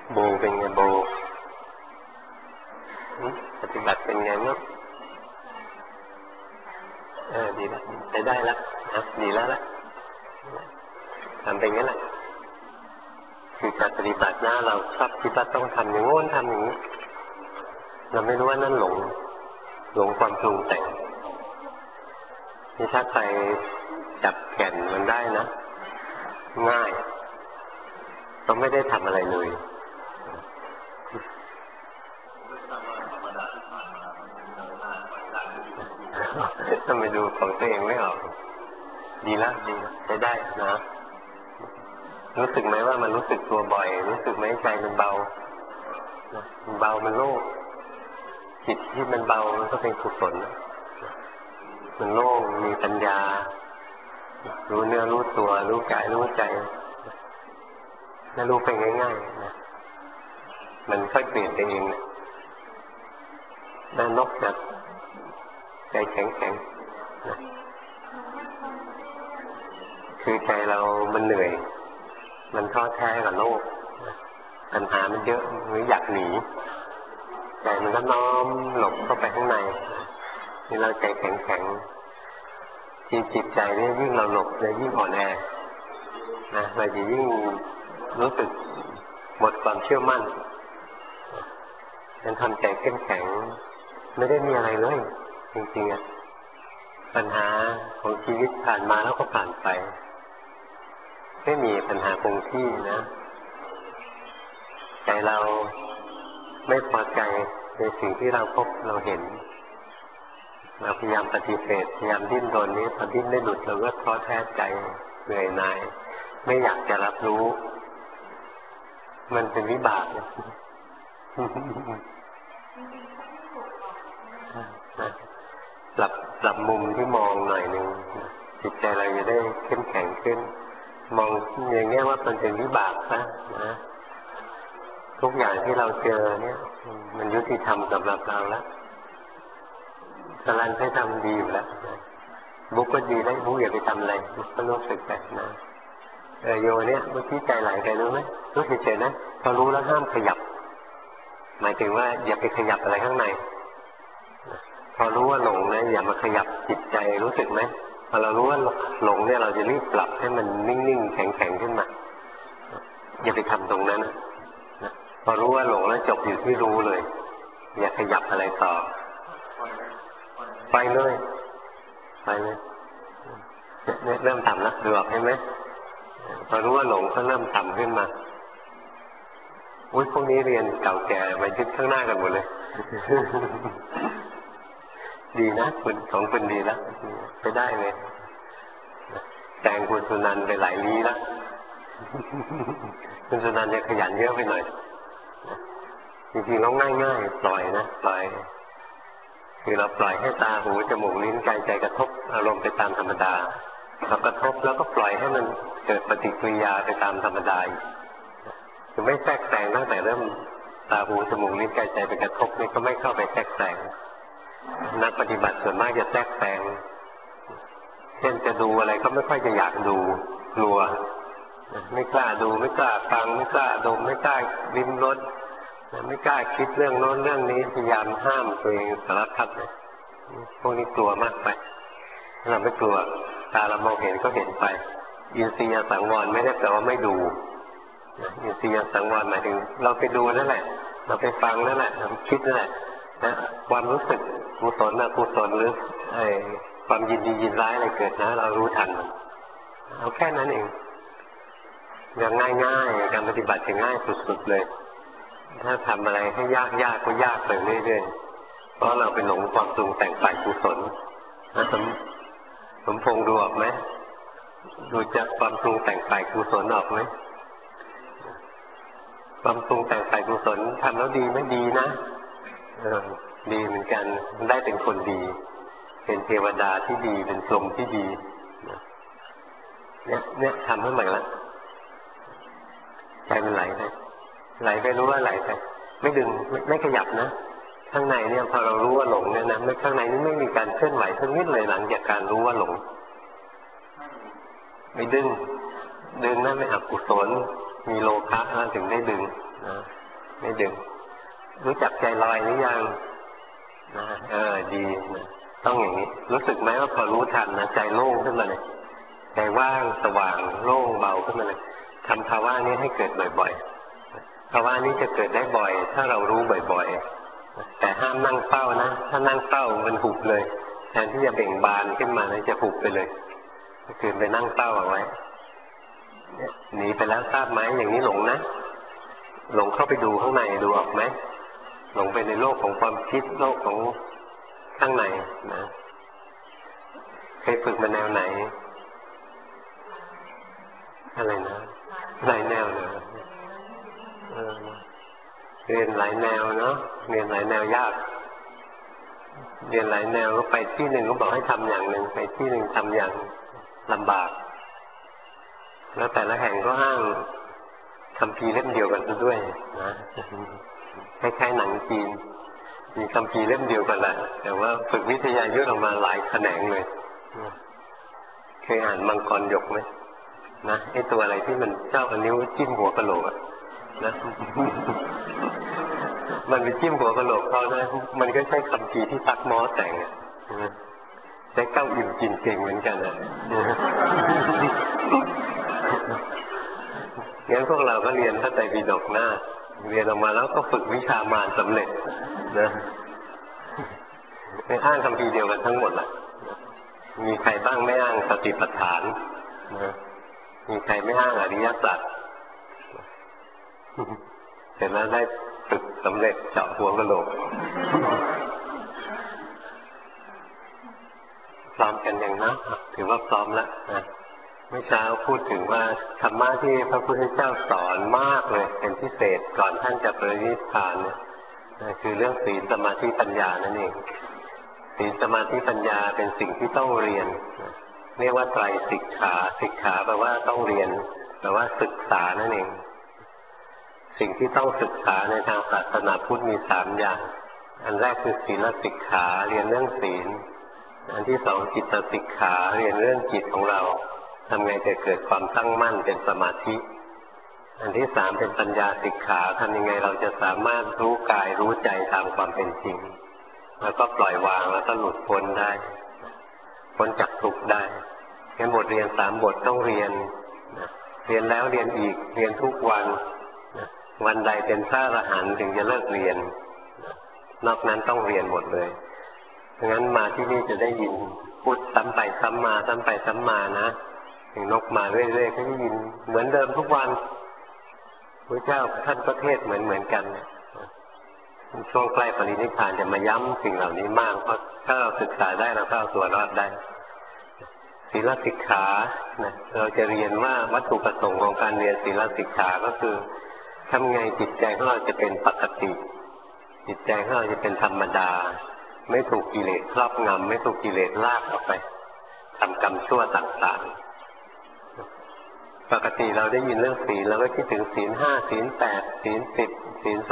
โบเป็นไงโบปฏิบัติเป็นไงมั้งดีแล้วใช้ได้แล้วนะดีแล้วล่ะทำเป็นงั้นแหละคือการปฏิบัตินะเราชอบคิดว่าต้องทำอย่างโน้นทำอย่างนี้เราไม่รู้ว่านั่นหลงความปรุงแต่งนี่ถ้าใครจับแก่นมันได้นะง่ายเราไม่ได้ทำอะไรเลยต้องไปดูของตัวเองไม่ออกดีแล้วดีใช้ได้นะรู้สึกไหมว่ามันรู้สึกตัวบ่อยรู้สึกไหมใจมันเบามันเบามันโล่งจิตที่มันเบามันก็เป็นกุศลมันโล่งมีปัญญารู้เนื้อรู้ตัวรู้กายรู้ใจแล้วรู้ไปง่ายๆนะมันค่อยเปลี่ยนไปเองด้านนอกจากใจแข็งๆนะคือใจเรามันเหนื่อยมันท้อแท้กับโลกปัญหามันเยอะมันอยากหนีใจมันก็น้อมหลบเข้าไปข้างในนี่เราใจแข็งๆที่จิตใจเนี่ยยิ่งเราหลบเนี่ยยิ่งอ่อนแอนะเราจะยิ่งรู้สึกหมดความเชื่อมั่นยังทำใจเข้มแข็งไม่ได้มีอะไรเลยจริงๆอ่ะปัญหาของชีวิตผ่านมาแล้วก็ผ่านไปไม่มีปัญหาคงที่นะใจเราไม่พอใจในสิ่งที่เราพบเราเห็นเราพยายามปฏิเสธพยายามดิ้นรนนี้พอดิ้นไม่หลุดเราก็ท้อแท้ใจเหนื่อยหน่ายไม่อยากจะรับรู้มันเป็นวิบากปรับมุมที่มองหน่อยหนึ่งจิตใจเราจะได้เข้มแข็งขึ้นมองอย่างเงี้ยว่ามันเป็นวิบากนะทุกอย่างที่เราเจอเนี่ยมันยุติธรรมสำหรับเราแล้วสลันให้ทำดีอยู่แล้วบุ๊กก็ดีได้บุ๊กอย่าไปทำอะไรบุ๊กก็รู้สึกแบบนะโยเนี่ยเมื่อกี้ใจไหลไปรู้ไหมรู้เฉยๆนะพอรู้แล้วห้ามขยับหมายถึงว่าอย่าไปขยับอะไรข้างในพอรู้ว่าหลงนะอย่ามาขยับจิตใจรู้สึกไหมพอเรารู้ว่าหลงเนี่ยเราจะรีบปรับให้มันนิ่งๆแข็งๆขึ้นมาอย่าไปทำตรงนั้นนะพอรู้ว่าหลงแล้วจบอยู่ที่รู้เลยอย่าขยับอะไรต่อไปเลยเนี่ยเริ่มทำแล้วดูออกใช่ไหมพอรู้ว่าหลงก็เริ่มทำขึ้นมาอุ้ยพวกนี้เรียนเก่าแก่มายึดข้างหน้ากันหมดเลยดีนะคุณของคุณดีแล้วไปได้เลยแต่งคุณสุนันท์ไปหลายลี้แล้วคุณสุนันท์จะขยันเยอะไปหน่อยจริงๆเราง่ายๆปล่อยนะปล่อยคือเราปล่อยให้ตาหูจมูกลิ้นกายใจกระทบอารมณ์ไปตามธรรมดาเรากระทบแล้วก็ปล่อยให้มันเกิดปฏิกิริยาไปตามธรรมดาคือไม่แทรกแซงตั้งแต่เริ่มตาหูจมูกลิ้นกายใจไปกระทบนี่ก็ไม่เข้าไปแทรกแซงนักปฏิบัติส่วนมากจะแทรกแซงเช่นจะดูอะไรก็ไม่ค่อยจะอยากดูกลัวไม่กล้าดูไม่กล้าฟังไม่กล้าดมไม่กล้าลิ้มรสไม่กล้าคิดเรื่องโน้นเรื่องนี้พยายามห้ามตัวเองสารพัดเลยพวกนี้กลัวมากไปเราไม่กลัวตาเรามองเห็นก็เห็นไปอินทรียสังวรไม่ได้แปลว่าไม่ดูอินทรียสังวรหมายถึงเราไปดูนั่นแหละเราไปฟังนั่นแหละเราคิดนั่นแหละนะความรู้สึกกุศลอกุศลหรือความยินดียินร้ายอะไรเกิดนะเรารู้ทันเอาแค่นั้นเองอย่างง่ายๆการปฏิบัติจะง่ายสุดๆเลยถ้าทำอะไรให้ยากก็ยากไปเรื่อยๆเพราะเราเป็นหลงความปรุงแต่งฝ่ายกุศลนะสมพงษ์ดูออกไหมดูจากความปรุงแต่งฝ่ายกุศลออกไหมความปรุงแต่งฝ่ายกุศลทำแล้วดีไม่ดีนะดีเหมือนกันได้เป็นคนดีเป็นเทวดาที่ดีเป็นพรหมที่ดีเนี่ยทำให้ใหม่ละใจมันไหลไปรู้ว่าไหลไปไม่ดึงไม่ขยับนะข้างในเนี่ยพอเรารู้ว่าหลงเนี่ยนะข้างในนี่ไม่มีการเคลื่อนไหวทั้งนิดเลยหลังจากการรู้ว่าหลงไม่ดึงนะไม่อกุศลมีโลภะถึงได้ดึงนะไม่ดึงรู้จักใจลอยหรือยังนะดีนะต้องอย่างนี้รู้สึกไหมว่าพอรู้ทันนะใจโล่งขึ้นมาเลยใจว่างสว่างโล่งเบาขึ้นมาเลยทำภาวะนี้ให้เกิดบ่อยๆภาวะนี้จะเกิดได้บ่อยถ้าเรารู้บ่อยๆแต่ห้ามนั่งเฝ้านะถ้านั่งเฝ้ามันหุบเลยแทนที่จะเบ่งบานขึ้นมาจะหุบไปเลยคืนไปนั่งเฝ้าเอาไว้หนีไปแล้วทราบไหมอย่างนี้หลงนะหลงเข้าไปดูข้างในดูออกไหมหลงไปในโลกของความคิดโลกของข้างในนะเคยฝึกมาแนวไหนอะไรนะหลายแนวเลยเรียนหลายแนวเนาะเรียนหลายแนวยากเรียนหลายแนวก็ไปที่หนึ่งก็บอกให้ทำอย่างหนึ่งไปที่หนึ่งทำอย่างลำบากแล้วแต่ละแห่งก็อ้างคัมภีร์เล่มเดียวกันด้วยนะคล้ายๆหนังจีนมีคัมภีร์เล่มเดียวกันแหละแต่ว่าฝึกวิทยายุทธออกมาหลายแขนงเลยเคยอ่านมังกรหยกไหมนะไอ้ตัวอะไรที่มันเจ้านิ้วจิ้มหัวกะโหลกนะมันไปจิ้มหัวกะโหลกเขานะมันก็ใช้คัมภีร์ที่ตักม้อแต่งใช้เก้าอิ่มกินเก่งเหมือนกันนะงั้นพวกเราก็เรียนพระไตรปิฎกหน้าเรียนออกมาแล้วก็ฝึกวิชามารสำเร็จนะไม่อ้างคัมภีร์เดียวกันทั้งหมดล่ะมีใครบ้างไม่อ้างสติปัฏฐานนะมีใครไม่อ้างอริยสัจเสร็จแล้วได้ฝึกสำเร็จเจาะหัวกะโหลกพร้อมกันอย่างนะถือว่าพร้อมแล้วนะเมื่อเช้าพูดถึงว่าธรรมะที่พระพุทธเจ้าสอนมากเลยเป็นพิเศษก่อนท่านจะปรินิพพานเนี่ยคือเรื่องศีลสมาธิปัญญานั่นเองศีลสมาธิปัญญาเป็นสิ่งที่ต้องเรียนเรียกว่าไตรสิกขาสิกขาแปลว่าต้องเรียนแปลว่าศึกษานั่นเองสิ่งที่ต้องศึกษาในทางศาสนาพุทธมี3อย่างอันแรกคือศีลสิกขาเรียนเรื่องศีลอันที่2จิตสิกขาเรียนเรื่องจิตของเราทำไงจะเกิดความตั้งมั่นเป็นสมาธิอันที่3เป็นปัญญาสิกขาทำยังไงเราจะสามารถรู้กายรู้ใจตามความเป็นจริงแล้วก็ปล่อยวางแล้วก็หลุดพ้นได้พ้นจากทุกข์ได้งั้นบทเรียน3บทต้องเรียนเรียนแล้วเรียนอีกเรียนทุกวันวันใดเป็นพระอรหันต์ถึงจะเลิกเรียนนอกนั้นต้องเรียนหมดเลยงั้นมาที่นี่จะได้ยินพูดซ้ำไปซ้ำมาซ้ำไปซ้ำมานะอย่างนกมาเรื่อยๆก็ได้ยินเหมือนเดิมทุกวันพระเจ้าท่านก็เทศเหมือนกันช่วงใกล้ปรินิพพานจะมาย้ำสิ่งเหล่านี้มากเพราะถ้าเราศึกษาได้เราก็เอาตัวรอดได้ศีลสิกขาเราจะเรียนว่าวัตถุประสงค์ของการเรียนศีลสิกขาก็คือทำไงจิตใจของเราจะเป็นปกติจิตใจของเราจะเป็นธรรมดาไม่ถูกกิเลสครอบงำไม่ถูกกิเลสลากออกไปทำกรรมชั่วต่างๆปกติเราได้ยินเรื่องศีลเราก็คิดถึงศีล5ศีล8ศีล10ศีล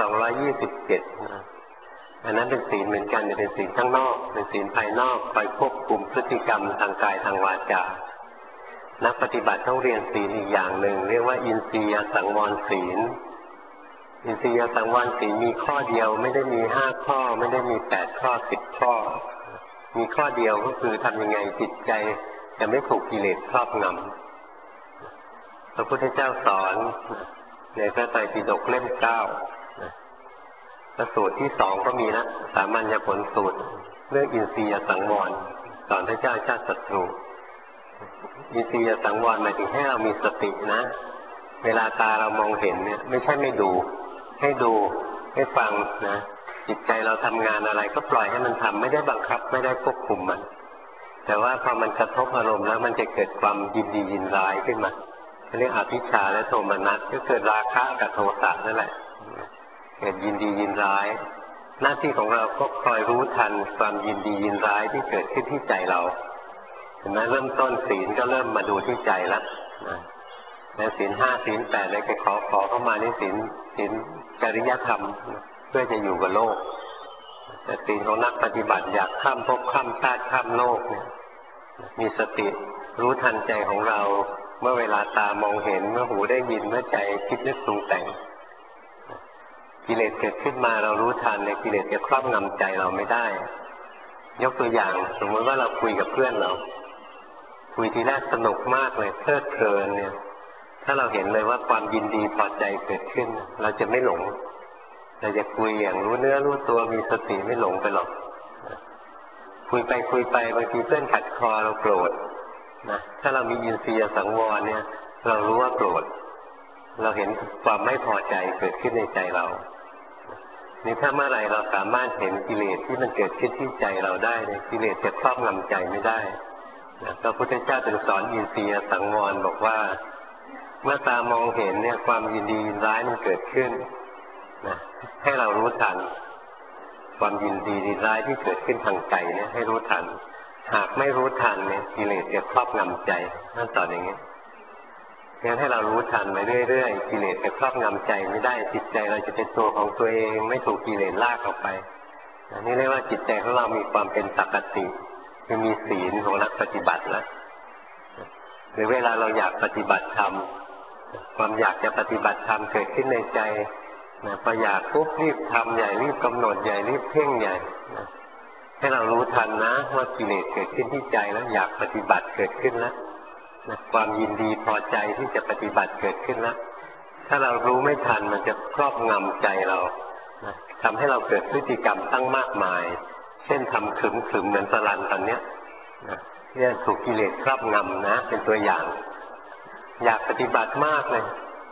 227อันนั้นเป็นศีลเหมือนกันแต่เป็นศีลข้างนอกเป็นศีลภายนอกคอยควบคุมพฤติกรรมทางกายทางวาจานักปฏิบัติต้องเรียนศีลอีกอย่างหนึ่งเรียกว่าอินทรียสังวรศีลอินทรียสังวรศีลมีข้อเดียวไม่ได้มี5ข้อไม่ได้มี8ข้อ10ข้อมีข้อเดียวก็คือทำยังไงจิตใจจะไม่ถูกกิเลสครอบงำพระพุทธเจ้าสอนในพระไตรปิฎกเล่ม9พระสูตรที่2ก็มีนะสามัญญผลสูตรเรื่องอินทรียสังวรสอนพระเจ้าชาติศัตรูอินทรียสังวรหมายถึงให้เรามีสตินะเวลาตาเรามองเห็นเนี่ยไม่ใช่ไม่ดูให้ดูให้ฟังนะจิตใจเราทำงานอะไรก็ปล่อยให้มันทำไม่ได้บังคับไม่ได้ควบคุมมันแต่ว่าพอมันกระทบอารมณ์แล้วมันจะเกิดความยินดียินร้ายขึ้นมาเรียกอภิชาและโทมนัสก็เกิดราคะกับโทสะนั่นแหละเกิดยินดียินร้ายหน้าที่ของเราก็คอยรู้ทันความยินดียินร้ายที่เกิดขึ้นที่ใจเราเห็นไหมเริ่มต้นศีลก็เริ่มมาดูที่ใจแล้วนะแล้วศีล5ศีล8อะไรก็ขอเข้ามาในศีลจริยธรรมเพื่อจะอยู่กับโลกแต่ศีลของนักปฏิบัติอยากข้ามภพข้ามชาติข้ามโลกเนี่ยมีสติรู้ทันใจของเราเมื่อเวลาตามองเห็นเมื่อหูได้ยินเมื่อใจคิดนึกปรุงแต่งกิเลสเกิดขึ้นมาเรารู้ทันเนี่ยกิเลสจะครอบงำใจเราไม่ได้ยกตัวอย่างสมมติว่าเราคุยกับเพื่อนเราคุยทีแรกสนุกมากเลยเพลิดเพลินเนี่ยถ้าเราเห็นเลยว่าความยินดีพอใจเกิดขึ้นเราจะไม่หลงเราจะคุยอย่างรู้เนื้อรู้ตัวมีสติไม่หลงไปหรอกคุยไปคุยไปบางทีเพื่อนขัดคอเราโกรธนะถ้าเรามีอินทรีย์สังวรเนี่ยเรารู้ว่าโกรธเราเห็นความไม่พอใจเกิดขึ้นในใจเรานี่ถ้าเมื่อไหร่เราสามารถเห็นกิเลสที่มันเกิดขึ้นที่ใจเราได้เนี่ยกิเลสจะครอบงำใจไม่ได้นะพระพุทธเจ้าจึงสอนอินทรีย์สังวรบอกว่าเมื่อตามองเห็นเนี่ยความยินดียินร้ายมันเกิดขึ้นนะให้เรารู้ทันความยินดียินร้ายที่เกิดขึ้นทางใจเนี่ยให้รู้ทันหากไม่รู้ทันเนี่ยกิเลสจะครอบงำใจนั่นสอนอย่างนี้งั้นให้เรารู้ทันไปเรื่อยๆกิเลสจะครอบงำใจไม่ได้จิตใจเราจะเป็นตัวของตัวเองไม่ถูกกิเลสลากออกไปนี่เรียกว่าจิตใจของเรามีความเป็นปกติคือมีศีลของนักปฏิบัติแล้วหรือเวลาเราอยากปฏิบัติธรรมความอยากจะปฏิบัติธรรมเกิดขึ้นในใจพออยากปุ๊บรีบทำใหญ่รีบกำหนดใหญ่รีบเพ่งใหญ่ให้เรารู้ทันนะว่ากิเลสเกิดขึ้นที่ใจแล้วอยากปฏิบัติเกิดขึ้นแล้วความยินดีพอใจที่จะปฏิบัติเกิดขึ้นแล้วถ้าเรารู้ไม่ทันมันจะครอบงำใจเราทำให้เราเกิดพฤติกรรมตั้งมากมายเช่นทำขึมๆเหมือนสลันตอนเนี้ยเนี่ยถูกกิเลสครอบงำนะเป็นตัวอย่างอยากปฏิบัติมากเลย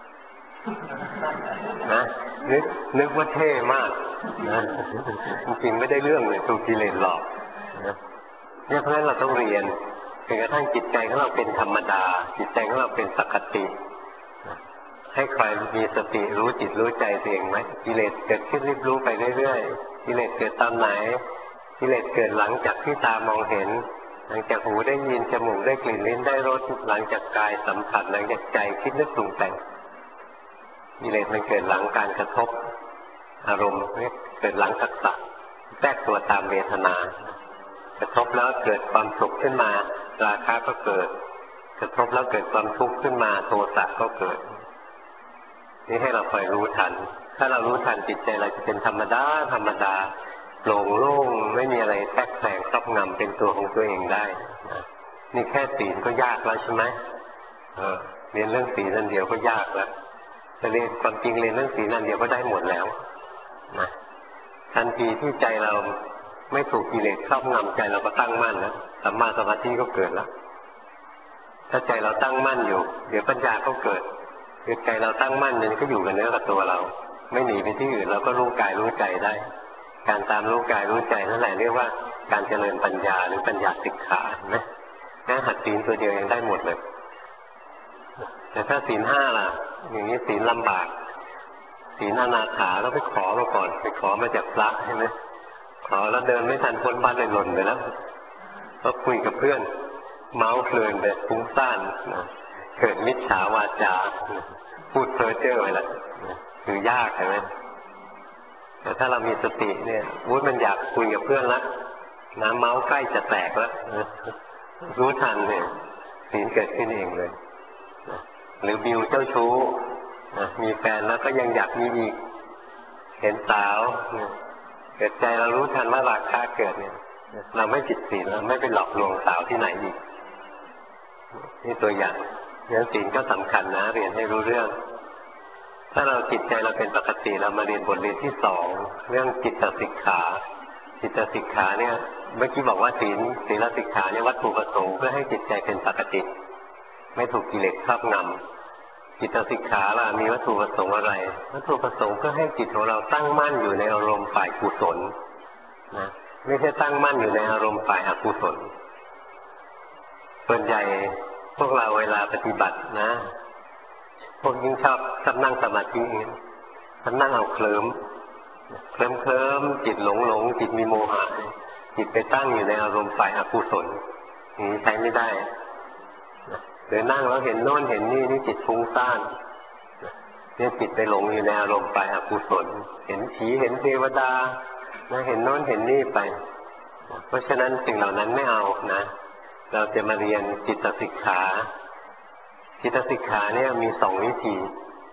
นะนึกว่าเท่มากนะจริงๆไม่ได้เรื่องเลยถูกกิเลสหลอกนะเนี่ยเพราะฉะนั้นเราต้องเรียนจนกระทั่งจิตใจของเราเป็นธรรมดาจิตใจของเราเป็นปกติให้คอยมีสติรู้จิตรู้ใจตัวเองไหมกิเลสเกิดขึ้นรีบรู้ไปเรื่อยๆกิเลสเกิดตอนไหนกิเลสเกิดหลังจากที่ตามองเห็นหลังจากหูได้ยินจมูกได้กลิ่นลิ้นได้รสหลังจากกายสัมผัสหลังจากใจคิดนึกปรุงแต่งกิเลสมันเกิดหลังการกระทบอารมณ์เกิดหลังผัสสะแทรกตัวตามเวทนากระทบแล้วเกิดความสุขขึ้นมาราคะก็เกิดกระทบแล้วเกิดความทุกข์ขึ้นมาโทสะก็เกิดนี่ให้เราคอยรู้ทันถ้าเรารู้ทันจิตใจเราจะเป็นธรรมดาโปร่งโล่งไม่มีอะไรแทรกแซงครอบงำเป็นตัวของตัวเองได้นี่แค่ศีลก็ยากแล้วใช่ไหมเรียนเรื่องศีลนั่นเดียวก็ยากแล้วจะเรียนความจริงเรียนเรื่องศีลนั่นเดียวก็ได้หมดแล้วนะทันทีที่ใจเราไม่ถูกกิเลสครอบงำใจเราก็ตั้งมั่นแล้วสัมมาสมาธิก็เกิดแล้วถ้าใจเราตั้งมั่นอยู่เดี๋ยวปัญญาก็เกิดคือใจเราตั้งมั่นมันก็อยู่กับเนื้อกับตัวเราไม่หนีไปที่อื่นเราก็รู้กายรู้ใจได้การตามรู้กายรู้ใจนั่นแหละเรียกว่าการเจริญปัญญาหรือปัญญาสิกขานะแม้หัดศีลตัวเดียวยังได้หมดเลยแต่ถ้าศีลห้าล่ะอย่างนี้ศีลลำบากศีลอนาถาเราไปขอมาก่อนไปขอมาจากพระใช่ไหมขอแล้วเดินไม่ทันพ้นบ้านเลยหล่นไปแล้วก็คุยกับเพื่อนเมาเพลินแบบฟุ้งซ่านเกิดมิจฉาวาจาพูดเพ้อเจ้อไปแล้วคือยากใช่ไหมแต่ถ้าเรามีสติเนี่ยมันอยากคุยกับเพื่อนละน้ำเมาใกล้จะแตกแล้วรู้ทันเนี่ยศีลเกิดขึ้นเองเลยหรือบิวเจ้าชู้มีแฟนแล้วก็ยังอยากมีอีกเห็นสาวเกิดใจเรารู้ทันว่าราคะเกิดเนี่ยเราไม่ผิดศีลเราไม่ไปหลอกลวงสาวที่ไหนอีกนี่ตัวอย่างงั้นศีลก็สำคัญนะเรียนให้รู้เรื่องถ้าเราจิตใจเราเป็นปกติเรามาเรียนบทเรียนที่สองเรื่องจิตสิกขาจิตสิกขาเนี่ยเมื่อกี้บอกว่าศีลสิกขาเนี่ยวัตถุประสงค์เพื่อให้จิตใจเป็นปกติไม่ถูกกิเลสครอบงำจิตสิกขาล่ะมีวัตถุประสงค์อะไรวัตถุประสงค์เพื่อให้จิตของเราตั้งมั่นอยู่ในอารมณ์ฝ่ายกุศลนะไม่ใช่ตั้งมั่นอยู่ในอารมณ์ฝ่ายอกุศลส่วนใหญ่พวกเราเวลาปฏิบัตินะพวกยิ่งชอบนั่งสมาธินั่งเอาเคลิ้มจิตหลงจิตมีโมหะจิตไปตั้งอยู่ในอารมณ์ฝ่ายอกุศลอย่างนี้ใช้ไม่ได้หรือนั่งแล้วเห็นโน่นเห็นนี่จิตฟุ้งซ่านเนี่ยจิตไปหลงอยู่ในอารมณ์ฝ่ายอกุศลเห็นผีเห็นเทวดาเห็นโน่นเห็นนี่ไปเพราะฉะนั้นสิ่งเหล่านั้นไม่เอานะเราจะมาเรียนจิตสิกขาจิตสิกขาเนี่ยมีสองวิธี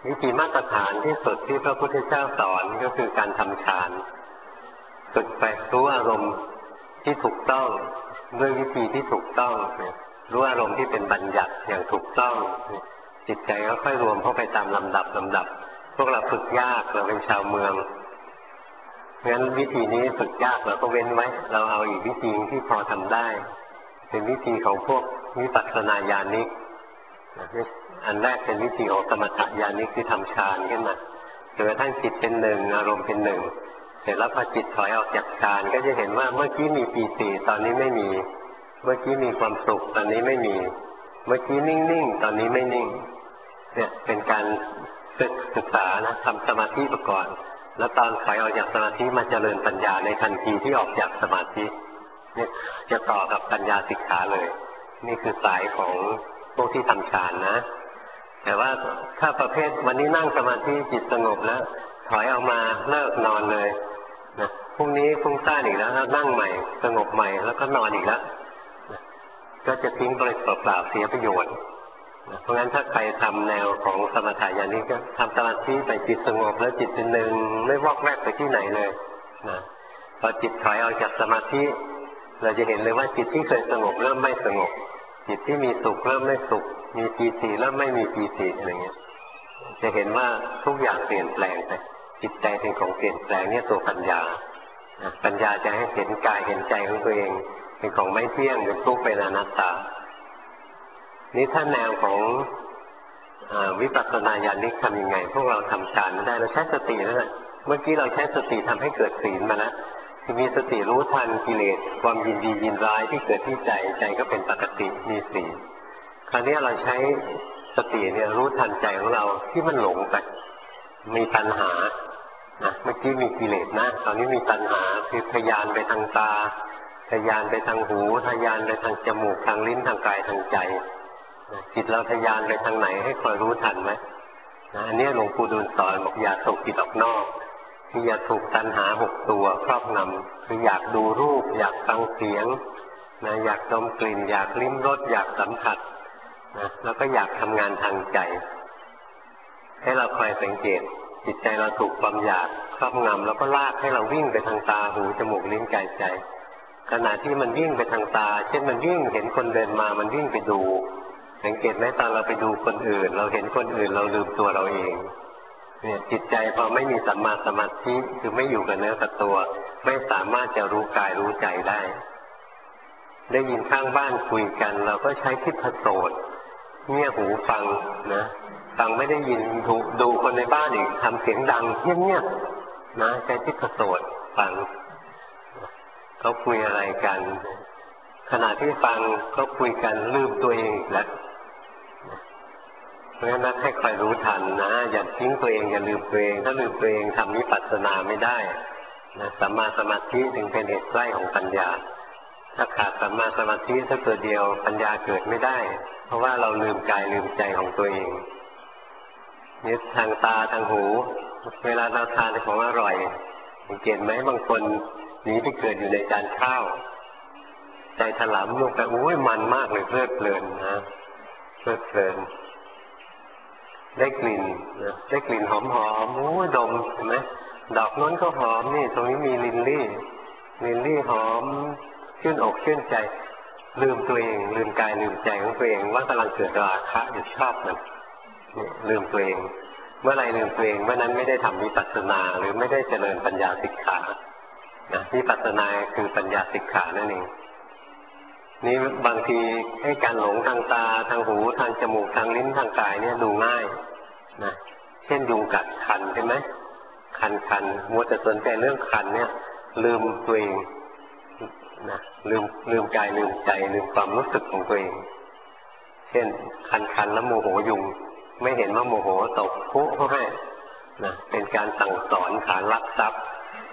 วิธีมาตรฐานที่สุดที่พระพุทธเจ้าสอนก็คือการทำฌานฝึกไปรู้อารมณ์ที่ถูกต้องด้วยวิธีที่ถูกต้องรู้อารมณ์ที่เป็นบัญญัติอย่างถูกต้องจิตใจก็ค่อยรวมเข้าไปตามลำดับพวกเราฝึกยากเราเป็นชาวเมืองงั้นวิธีนี้ฝึกยากเราก็เว้นไว้เราเอาอีกวิธีที่พอทำได้เป็นวิธีของพวกวิปัสสนาญาณิกอันแรกเป็นวิธีของสมถญาณิกที่ทำฌานขึ้นมาจนกระทั่งจิตเป็นหนึ่งอารมณ์เป็นหนึ่งเสร็จแล้วพอจิตถอยออกจากฌานก็จะเห็นว่าเมื่อกี้มีปีติตอนนี้ไม่มีเมื่อกี้มีความสุขตอนนี้ไม่มีเมื่อกี้นิ่งๆตอนนี้ไม่นิ่งเนี่ยเป็นการศึกษานะทำสมาธิก่อนแล้วตอนถอยออกจากสมาธิมาเจริญปัญญาในทันทีที่ออกจากสมาธิเนี่ยจะต่อกับปัญญาสิกขาเลยนี่คือสายของพวกที่ทำฌานนะแต่ว่าถ้าประเภทวันนี้นั่งสมาธิจิตสงบแล้วถอยออกมาเลิกนอนเลยนะพรุ่งนี้ฟุ้งซ่านอีกแล้วนั่งใหม่สงบใหม่แล้วก็นอนอีกแล้วก็จะทิ้งไปเปล่าๆเสียประโยชน์เพราะงั้นถ้าใครทำแนวของสมถะอย่างนี้ก็ทำสมาธิไปจิตสงบแล้วจิตเป็นหนึ่งไม่วอกแวกไปที่ไหนเลยนะพอจิตถอยออกจากสมาธิเราจะเห็นเลยว่าจิตที่เคยสงบเริ่มไม่สงบจิตที่มีสุขเริ่มไม่สุขมีปีติเริ่มไม่มีปีติอะไรเงี้ยจะเห็นว่าทุกอย่างเปลี่ยนแปลงไปจิตใจเป็นของเปลี่ยนแปลงเนี่ยตัวปัญญาปัญญาจะให้เห็นกายเห็นใจของตัวเองเป็นของไม่เที่ยงเป็นทุกข์เป็นอนัตตานี่ถ้าแนวของวิปัสสนาญาณิกทำยังไงพวกเราทำฌานไม่ได้เราใช้สตินั่นแหละเมื่อกี้เราใช้สติทำให้เกิดศีลมาแล้วที่มีสติรู้ทันกิเลสความยินดียินร้ายที่เกิดที่ใจใจก็เป็นปกติมีศีลคราวนี้เราใช้สติเนี่ยรู้ทันใจของเราที่มันหลงไปมีตัณหานะเมื่อกี้มีกิเลสนะตอนนี้มีตัณหาคือทะยานไปทางตาทะยานไปทางหูทะยานไปทางจมูกทางลิ้นทางกายทางใจจิตเราทะยานไปทางไหนให้คอยรู้ทันไหมอันนี้หลวงปู่ดูลสอนบอกอย่าส่งจิตออกนอกคืออย่าถูกตัณหา6ตัวครอบงำคืออยากดูรูปอยากฟังเสียงนะอยากดมกลิ่นอยากลิ้มรสอยากสัมผัสนะแล้วก็อยากทำงานทางใจให้เราคอยสังเกตจิตใจเราถูกความอยากครอบงำแล้วก็ลากให้เราวิ่งไปทางตาหูจมูกลิ้นกายใจขณะที่มันวิ่งไปทางตาเช่นมันวิ่งเห็นคนเดินมามันวิ่งไปดูสังเกตไหมตอนเราไปดูคนอื่นเราเห็นคนอื่นเราลืมตัวเราเองเนี่ยจิตใจพอไม่มีสัมมาสมาธิคือไม่อยู่กับเนื้อกับตัวไม่สามารถจะรู้กายรู้ใจได้ยินข้างบ้านคุยกันเราก็ใช้ทิพโสตเงี่ยหูฟังนะฟังไม่ได้ยินดูคนในบ้านอีกทำเสียงดังเงียบๆนะใช้ทิพโสตฟังเขาคุยอะไรกันขณะที่ฟังเขาคุยกันลืมตัวเองอีกแล้วเพราะฉะนั้นให้คอยรู้ทันนะอย่าทิ้งตัวเองอย่าลืมตัวเองถ้าลืมตัวเองทำวิปัสสนาไม่ได้นะสัมมาสมาธิจึงเป็นเหตุใกล้ของปัญญาถ้าขาดสัมมาสมาธิสักตัวเดียวปัญญาเกิดไม่ได้เพราะว่าเราลืมกายลืมใจของตัวเองนี่ทางตาทางหูเวลาเราทานของอร่อยสังเกตไหมบางคนหนีไปเกิดอยู่ในจานข้าวใจถลำลงไปโอ้ยมันมากเลยเพลิดเพลินนะเพลิดเพลินได้กลิ่นนะได้กลิ่นหอมโอ้ยดมเห็นไหมดอกนั้นก็หอมนี่ตรงนี้มีลินลี่หอมชื่นอกชื่นใจลืมตัวเองลืมกายลืมใจของตัวเองว่ากำลังเกิดราคะอยู่ชอบมันลืมตัวเองเมื่อไรลืมตัวเองเมื่อนั้นไม่ได้ทำวิปัสสนาหรือไม่ได้เจริญปัญญาสิกขาวิปัสสนาคือปัญญาสิกขานั่นเองนี่บางทีให้การหลงทางตาทางหูทางจมูกทางลิ้นทางกายเนี่ยดูง่ายนะเช่นยุงกัดคันใช่ไหมคันมัวแต่สนใจเรื่องคันเนี่ยลืมตัวเองนะลืมกายลืมใจลืมความรู้สึกของตัวเองเช่นคันแล้วโมโหยุงไม่เห็นว่าโมโหตกคุเขาให้นะเป็นการสั่งสอนฐานลักทรัพย์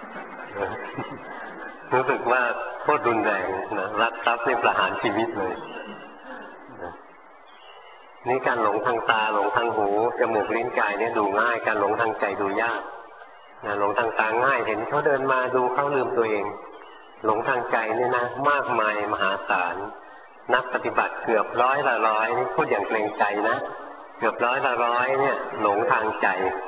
รู้สึกว่าโทษรุนแรงนะลักทรัพย์นี่ประหารชีวิตเลยนี่การหลงทางตาหลงทางหูจมูกลิ้นกายเนี่ยดูง่ายการหลงทางใจดูยากนะหลงทางตาง่ายเห็นเขาเดินมาดูเขาลืมตัวเองหลงทางใจนี่นะมากมายมหาศาลนักปฏิบัติเกือบ100 ละ 100นี่พูดอย่างเกรงใจนะเกือบร้อยละร้อยเนี่ยหลงทางใจ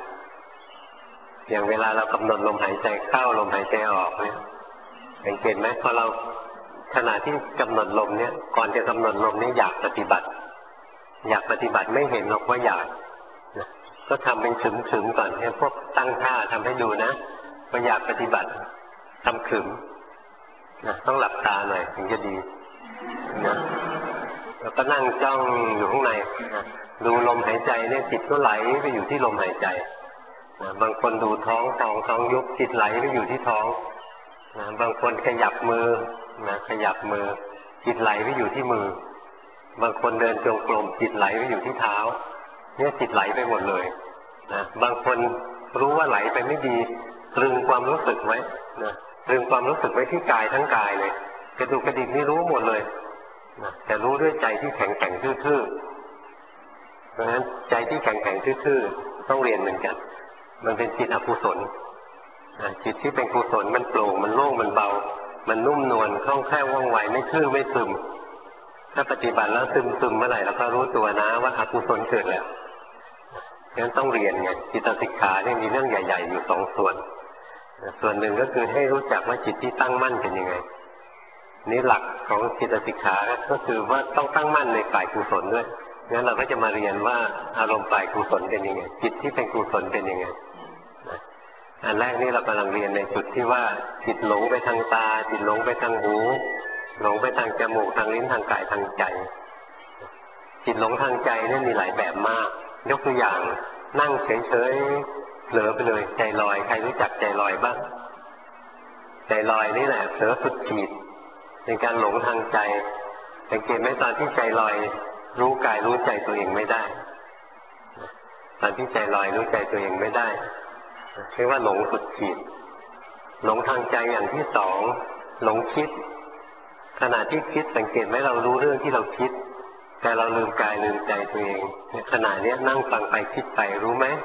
อย่างเวลาเรากำหนดลมหายใจเข้าลมหายใจออกเนี่ยสังเกตไหมพอเราขณะที่กำหนดลมเนี่ยก่อนจะกำหนดลมเนี่ยอยากปฏิบัติไม่เห็นหรอกว่าอยากก็ทำเป็นขึมๆก่อนให้พวกตั้งท่าทำให้ดูนะว่าอยากปฏิบัติทำขึมนะต้องหลับตาหน่อยถึงจะดีนะแล้วก็นั่งจ้องอยู่ข้างในนะดูลมหายใจเนี่ยจิตก็ไหลไปอยู่ที่ลมหายใจนะบางคนดูท้องยุบจิตไหลไปอยู่ที่ท้องนะบางคนขยับมือนะขยับมือจิตไหลไปอยู่ที่มือบางคนเดินจงกรมจิตไหลไปอยู่ที่เท้าเนี่ยจิตไหลไปหมดเลยนะบางคนรู้ว่าไหลไปไม่ดีตรึงความรู้สึกไว้นะตรึงความรู้สึกไว้ที่กายทั้งกายเลยกระดูกกระดิกนี่รู้หมดเลยนะแต่รู้ด้วยใจที่แข็งทื่อๆเพราะฉะนั้นใจที่แข็งทื่อๆต้องเรียนเหมือนกันมันเป็นจิตอกุศลจิตที่เป็นกุศลมันโปร่งมันโล่งมันเบามันนุ่มนวลคล่องแคล่วว่องไวไม่ทื่อไม่ซึมถ้าปฏิบัติแล้วซึมเมื่อไหร่เราก็รู้ตัวนะว่าอกุศลเกิดแล้วงั้นต้องเรียนไงจิตสิกขาเนี่ยมีเรื่องใหญ่ๆอยู่สองส่วนส่วนหนึ่งก็คือให้รู้จักว่าจิตที่ตั้งมั่นเป็นยังไงนี่หลักของจิตสิกขาก็คือว่าต้องตั้งมั่นในฝ่ายกุศลด้วยงั้นเราก็จะมาเรียนว่าอารมณ์ฝ่ายกุศลเป็นยังไงจิตที่เป็นกุศลเป็นยังไงอันแรกนี่เรากำลังเรียนในจุดที่ว่าจิตหลงไปทางตาจิตหลงไปทางหูหลงไปทางจมูกทางลิ้นทางกายทางใจจิตหลงทางใจนี่มีหลายแบบมากยกตัวอย่างนั่งเฉยๆเผลอไปเลยใจลอยใครรู้จักใจลอยบ้างใจลอยนี่แหละเผลอสุดขีดเป็นการหลงทางใจสังเกตไหมตอนที่ใจลอยรู้กายรู้ใจตัวเองไม่ได้ตอนที่ใจลอยรู้ใจตัวเองไม่ได้เรียกว่าหลงสุดขีดหลงทางใจอย่างที่สองหลงคิดขณะที่คิดสังเกตไหมเรารู้เรื่องที่เราคิดแต่เราลืมกายลืมใจตัวเองขณะนี้นั่งฟังไปคิดไปรู้ไหม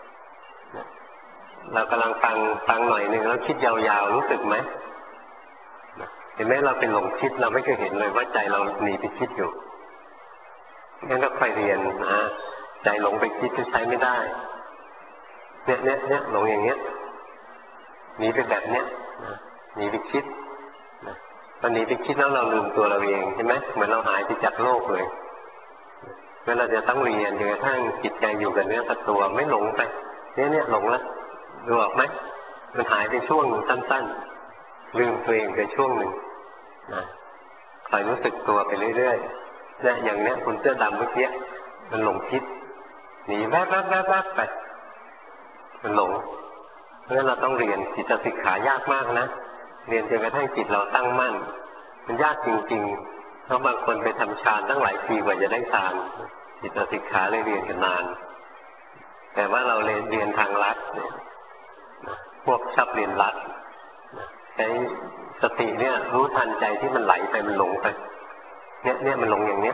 เรากำลังฟังหน่อยหนึ่งแล้วคิดยาวๆรู้สึกไหมเห็นไหมเราเป็นหลงคิดเราไม่เคยเห็นเลยว่าใจเราหนีไปคิดอยู่งั้นก็ค่อยเรียนนะใจหลงไปคิดจะใช้ไม่ได้เนี่ยหลงอย่างเงี้ยหนีไปแบบเนี้ยหนีไปคิดตอนหนีไปคิดแล้วเราลืมตัวเราเองใช่ไหมเหมือนเราหายไปจากโลกเลยเวลาจะต้องเรียนจนกระทั่งจิตใจอยู่กับเนื้อกับตัวไม่หลงไปเนี่ยหลงแล้วดูออกไหมมันหายไปช่วงสั้นๆลืมตัวเองไปช่วงหนึ่งนะคอยรู้สึกตัวไปเรื่อยๆเนี่ยอย่างเนี้ยคุณเสื้อดำเมื่อกี้มันหลงคิดหนีแวบไปมันหลงเพราะฉะนั้นเราต้องเรียนจิตสิกขายากมากนะเรียนจนกระทั่งจิตเราตั้งมั่นมันยากจริงๆเพราะบางคนไปทำฌานตั้งหลายปีกว่าจะได้ฌานจิตสิกขาเลยเรียนกันนานแต่ว่าเราเรียนทางลัดเนี่ยพวกชอบเรียนลัดใช้สติเนี่ยรู้ทันใจที่มันไหลไปมันหลงไปเนี่ยมันหลงอย่างเนี้ย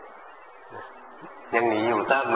ยังหนีอยู่ทราบไหม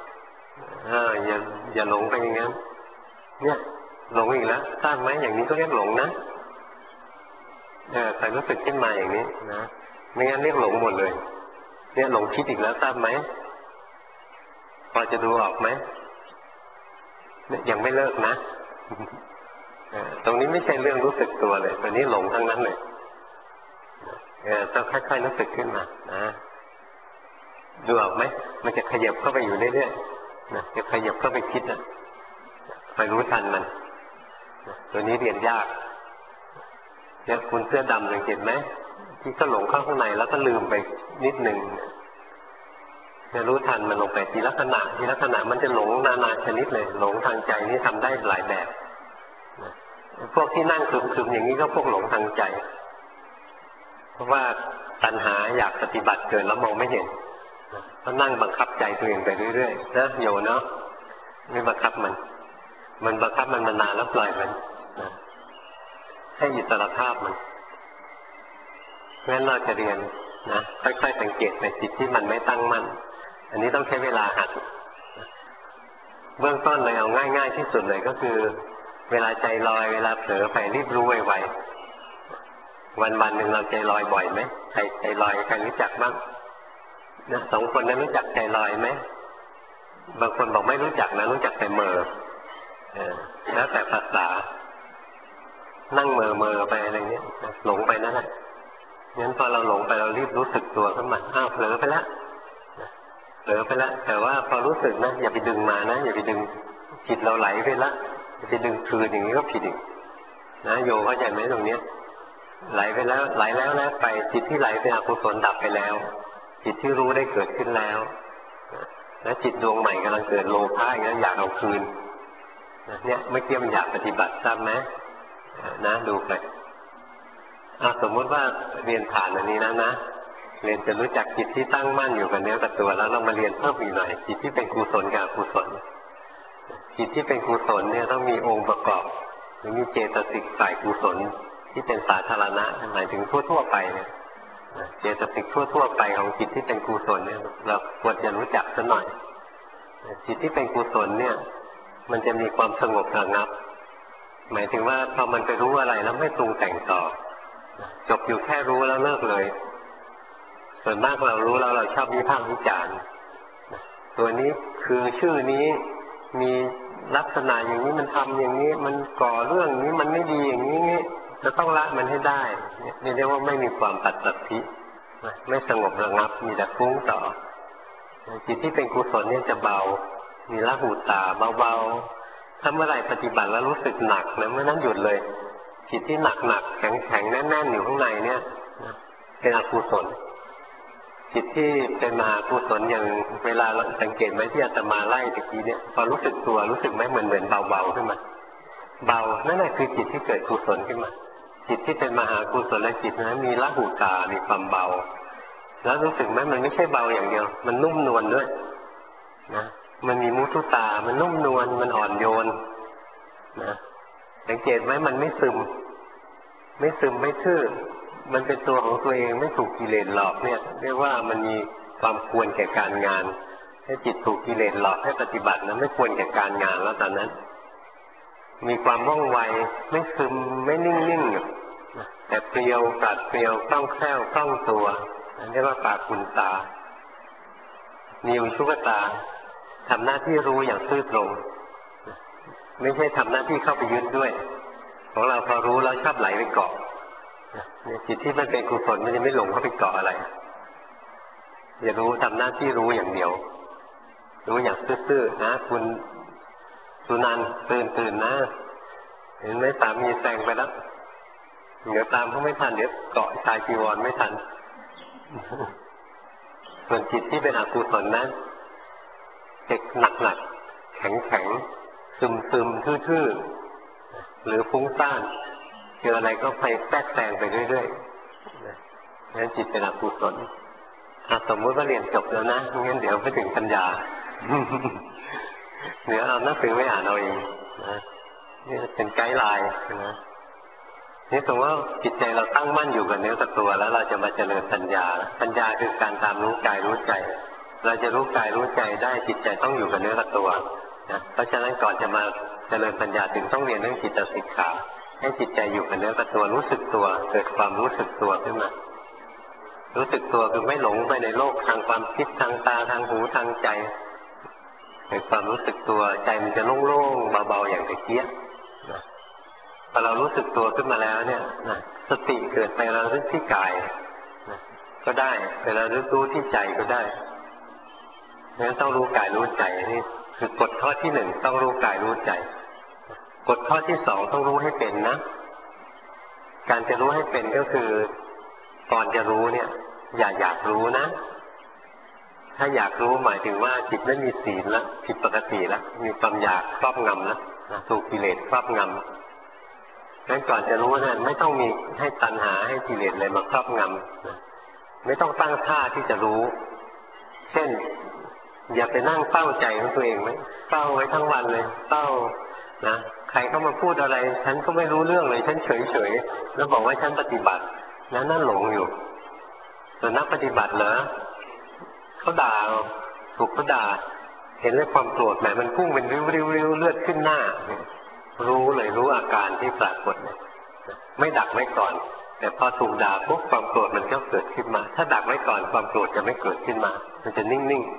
อย่าหลงไปอย่างนั้นเนี่ยหลงอีกแล้วทราบไหมอย่างนี้ก็เรียกหลงนะใครรู้สึกขึ้นมาอย่างนี้นะไม่งั้นเรียกหลงหมดเลยเนี่ยหลงคิดอีกแล้วทราบไหมพอจะดูออกไหมเนี่ยยังไม่เลิกนะตรงนี้ไม่ใช่เรื่องรู้สึกตัวเลยตอนนี้หลงทั้งนั้นเลยต้องค่อยๆรู้สึกขึ้นมานะดูออกไหมมันจะขยับเข้าไปอยู่เรื่อยๆนะจะขยับเข้าไปคิดนะคอยรู้ทันมันตัวนี้เรียนยากเนี่ยคุณเสื้อดำสังเกตไหมที่ก็หลงเข้าข้างในแล้วก็ลืมไปนิดหนึ่งจะรู้ทันมันลงไปทีละขณะมันจะหลงนานาชนิดเลยหลงทางใจนี่ทำได้หลายแบบพวกที่นั่งคึมๆอย่างนี้ก็พวกหลงทางใจเพราะว่าตัณหาอยากปฏิบัติเกินแล้วมองไม่เห็นก็นั่งบังคับใจตัวเองไปเรื่อยๆนะโยเนาะไม่บังคับมันบังคับมันมานานแล้วปล่อยมันให้อิสรภาพมันงั้นเราจะเรียนนะค่อยๆสังเกตในจิตที่มันไม่ตั้งมั่นอันนี้ต้องใช้เวลาหัดเบื้องต้นเลยเอาง่ายๆที่สุดเลยก็คือเวลาใจลอยเวลาเผลอไปรีบรู้ไวๆวันๆหนึ่งเราใจลอยบ่อยไหมใครใจลอยใครรู้จักบ้างนะสองคนนั้นรู้จักใจลอยไหมบางคนบอกไม่รู้จักนะรู้จักแต่เมอแล้วแต่ภาษานั่งเมอไปอะไรเงี้ยหลงไปนั่นแหละงั้นพอเราหลงไปเรารีบรู้สึกตัวขึ้นมาอ้าวเผลอไปแล้วแต่ว่าพอรู้สึกนะอย่าไปดึงมานะอย่าไปดึงจิตเราไหลไปละจะดึงคืนอย่างนี้ก็ผิดอีกนะโยเข้าใจไหมตรงนี้ไหลไปแล้วไหลแล้วไปจิตที่ไหลไปอกุศลดับไปแล้วจิตที่รู้ได้เกิดขึ้นแล้วและจิตดวงใหม่กำลังเกิดโลภะอีกแล้วอยากเอาคืนเนี่ยเมื่อกี้มันอยากปฏิบัติทราบไหมนะดูไปสมมติว่าเรียนผ่านอันนี้แล้วนะเรียนจะรู้จักจิตที่ตั้งมั่นอยู่กับเนื้อกับตัวแล้วเรามาเรียนเพิ่มอีกหน่อยจิตที่เป็นกุศลกับอกุศลจิตที่เป็นกุศลเนี่ยต้องมีองค์ประกอบหรือมีเจตสิกฝ่ายกุศลที่เป็นสาธารณะหมายถึงทั่วๆไปเนี่ยเจตสิกทั่วๆไปของจิตที่เป็นกุศลเนี่ยเราควรจะรู้จักสักหน่อยจิตที่เป็นกุศลเนี่ยมันจะมีความสงบระงับหมายถึงว่าพอมันไปรู้อะไรแล้วไม่ปรุงแต่งต่อจบอยู่แค่รู้แล้วเลิกเลยส่วนมากเรารู้แล้วเราชอบวิพากษ์วิจารณ์ตัวนี้คือชื่อนี้มีลักษณะอย่างนี้มันทำอย่างนี้มันก่อเรื่องนี้มันไม่ดีอย่างนี้จะต้องละมันให้ได้นี่เรียกว่าไม่มีความปัจจัติไม่สงบระงับมีแต่ฟุ้งต่อจิตที่เป็นกุศลเนี่ยจะเบามีละหูตาเบาๆถ้าเมื่อไหร่ปฏิบัติแล้วรู้สึกหนักนะเมื่อนั้นหยุดเลยจิตที่หนักแข็งแน่นๆอยู่ข้างในเนี่ยเป็นอกุศลจิตที่เป็นมหากุศลอย่างเวลาเราสังเกตไหมที่อาตมาไล่ตะกี้เนี่ยพอรู้สึกตัวรู้สึกไหมเหมือนเบาๆขึ้นมาเบานั่นแหละคือจิตที่เกิดกุศลขึ้นมาจิตที่เป็นมหากุศลและจิตนั้นมีละหูตามีความเบาแล้วรู้สึกไหมมันไม่ใช่เบาอย่างเดียวมันนุ่มนวลด้วยนะมันมีมุทุตามันนุ่มนวลมันอ่อนโยนนะสังเกตไหมมันไม่ซึมไม่ทื่อมันเป็นตัวของตัวเองไม่ถูกกิเลสหลอกเนี่ยเรียกว่ามันมีความควรแก่การงานถ้าจิตถูกกิเลสหลอกให้ปฏิบัตินะไม่ควรแก่การงานแล้วตอนนั้นมีความว่องไวไม่ซึมไม่นิ่งๆแต่เปรียวปราดเปรียวคล่องแคล่วคล่องตัวเรียกว่าปากุณตามีอุชุกตาทำหน้าที่รู้อย่างซื่อตรงไม่ใช่ทำหน้าที่เข้าไปยึดด้วยของเราพอรู้แล้วชอบไหลไปเกาะจิตที่มันเป็นกุศลมันจะไม่หลงเข้าไปเกาะอะไรอย่ารู้ทำหน้าที่รู้อย่างเดียวรู้อย่างซื่อๆนะคุณสุนันท์ตื่นนะเห็นไหมสามีแซงไปแล้วเดี๋ยวตามเขาไม่ทันเดี๋ยวเกาะชายจีวรไม่ทันส่วนจิตที่เป็นอกุศลนั้นเด็กหนักแข็งซึมทื่อๆหรือฟุ้งซ่านเจออะไรก็ไปแทรกแซงไปเรื่อยๆนั้นจิตเป็นอกุศลสมมติว่าเรียนจบแล้วนะงั้นเดี๋ยวไปถึงปัญญาเดี๋ยวเอาหนังสือไปอ่านเอาเองนะนี่เป็นไกด์ไลน์นะนี่สมมติว่าจิตใจเราตั้งมั่นอยู่กับเนื้อกับตัวแล้วเราจะมาเจริญปัญญาคือการตามรู้กายรู้ใจเราจะรู้กายรู้ใจได้จิตใจต้องอยู่กับเนื้อกับตัวนะเพราะฉะนั้นก่อนจะมาเจริญปัญญาถึงต้องเรียนเรื่องจิตสิกขาให้จิตใจอยู่กับเนื้อกับตัวรู้สึกตัวเกิดความรู้สึกตัวขึ้นมารู้สึกตัวคือไม่หลงไปในโลกทางความคิดทางตาทางหูทางใจเกิดความรู้สึกตัวใจมันจะโล่งๆเบาๆอย่างตะเกียบพอเรารู้สึกตัวขึ้นมาแล้วเนี่ยสติเกิดไประลึกที่กายก็ได้ไประลึกรู้ที่ใจก็ได้งั้นต้องรู้กายรู้ใจนี่คือกฎข้อที่หนึ่งต้องรู้กายรู้ใจกฎข้อที่สองต้องรู้ให้เป็นนะการจะรู้ให้เป็นก็คือก่อนจะรู้เนี่ยอย่าอยากรู้นะถ้าอยากรู้หมายถึงว่าจิตไม่มีศีลแล้วผิดปกติแล้วมีความอยากครอบงำแล้วถูกกิเลสครอบงำงั้นก่อนจะรู้เนี่ยไม่ต้องมีให้ตัณหาให้กิเลสอะไรมาครอบงำไม่ต้องตั้งท่าที่จะรู้เช่นอย่าไปนั่งเฝ้าใจของตัวเองไว้เฝ้าไว้ทั้งวันเลยเฝ้านะใครเข้ามาพูดอะไรฉันก็ไม่รู้เรื่องเลยฉันเฉยแล้วบอกว่าฉันปฏิบัตินั่นหลงอยู่ส่วนนักปฏิบัติเหรอเขาด่าถูกเขาด่าเห็นเลยความโกรธแหมมันพุ่งเป็นริ้วเลือดขึ้นหน้ารู้เลยรู้อาการที่ปรากฏไม่ดักไว้ก่อนแต่พอถูกด่าปุ๊บความโกรธมันก็เกิดขึ้นมาถ้าดักไว้ก่อนความโกรธจะไม่เกิดขึ้นมามันจะนิ่งๆ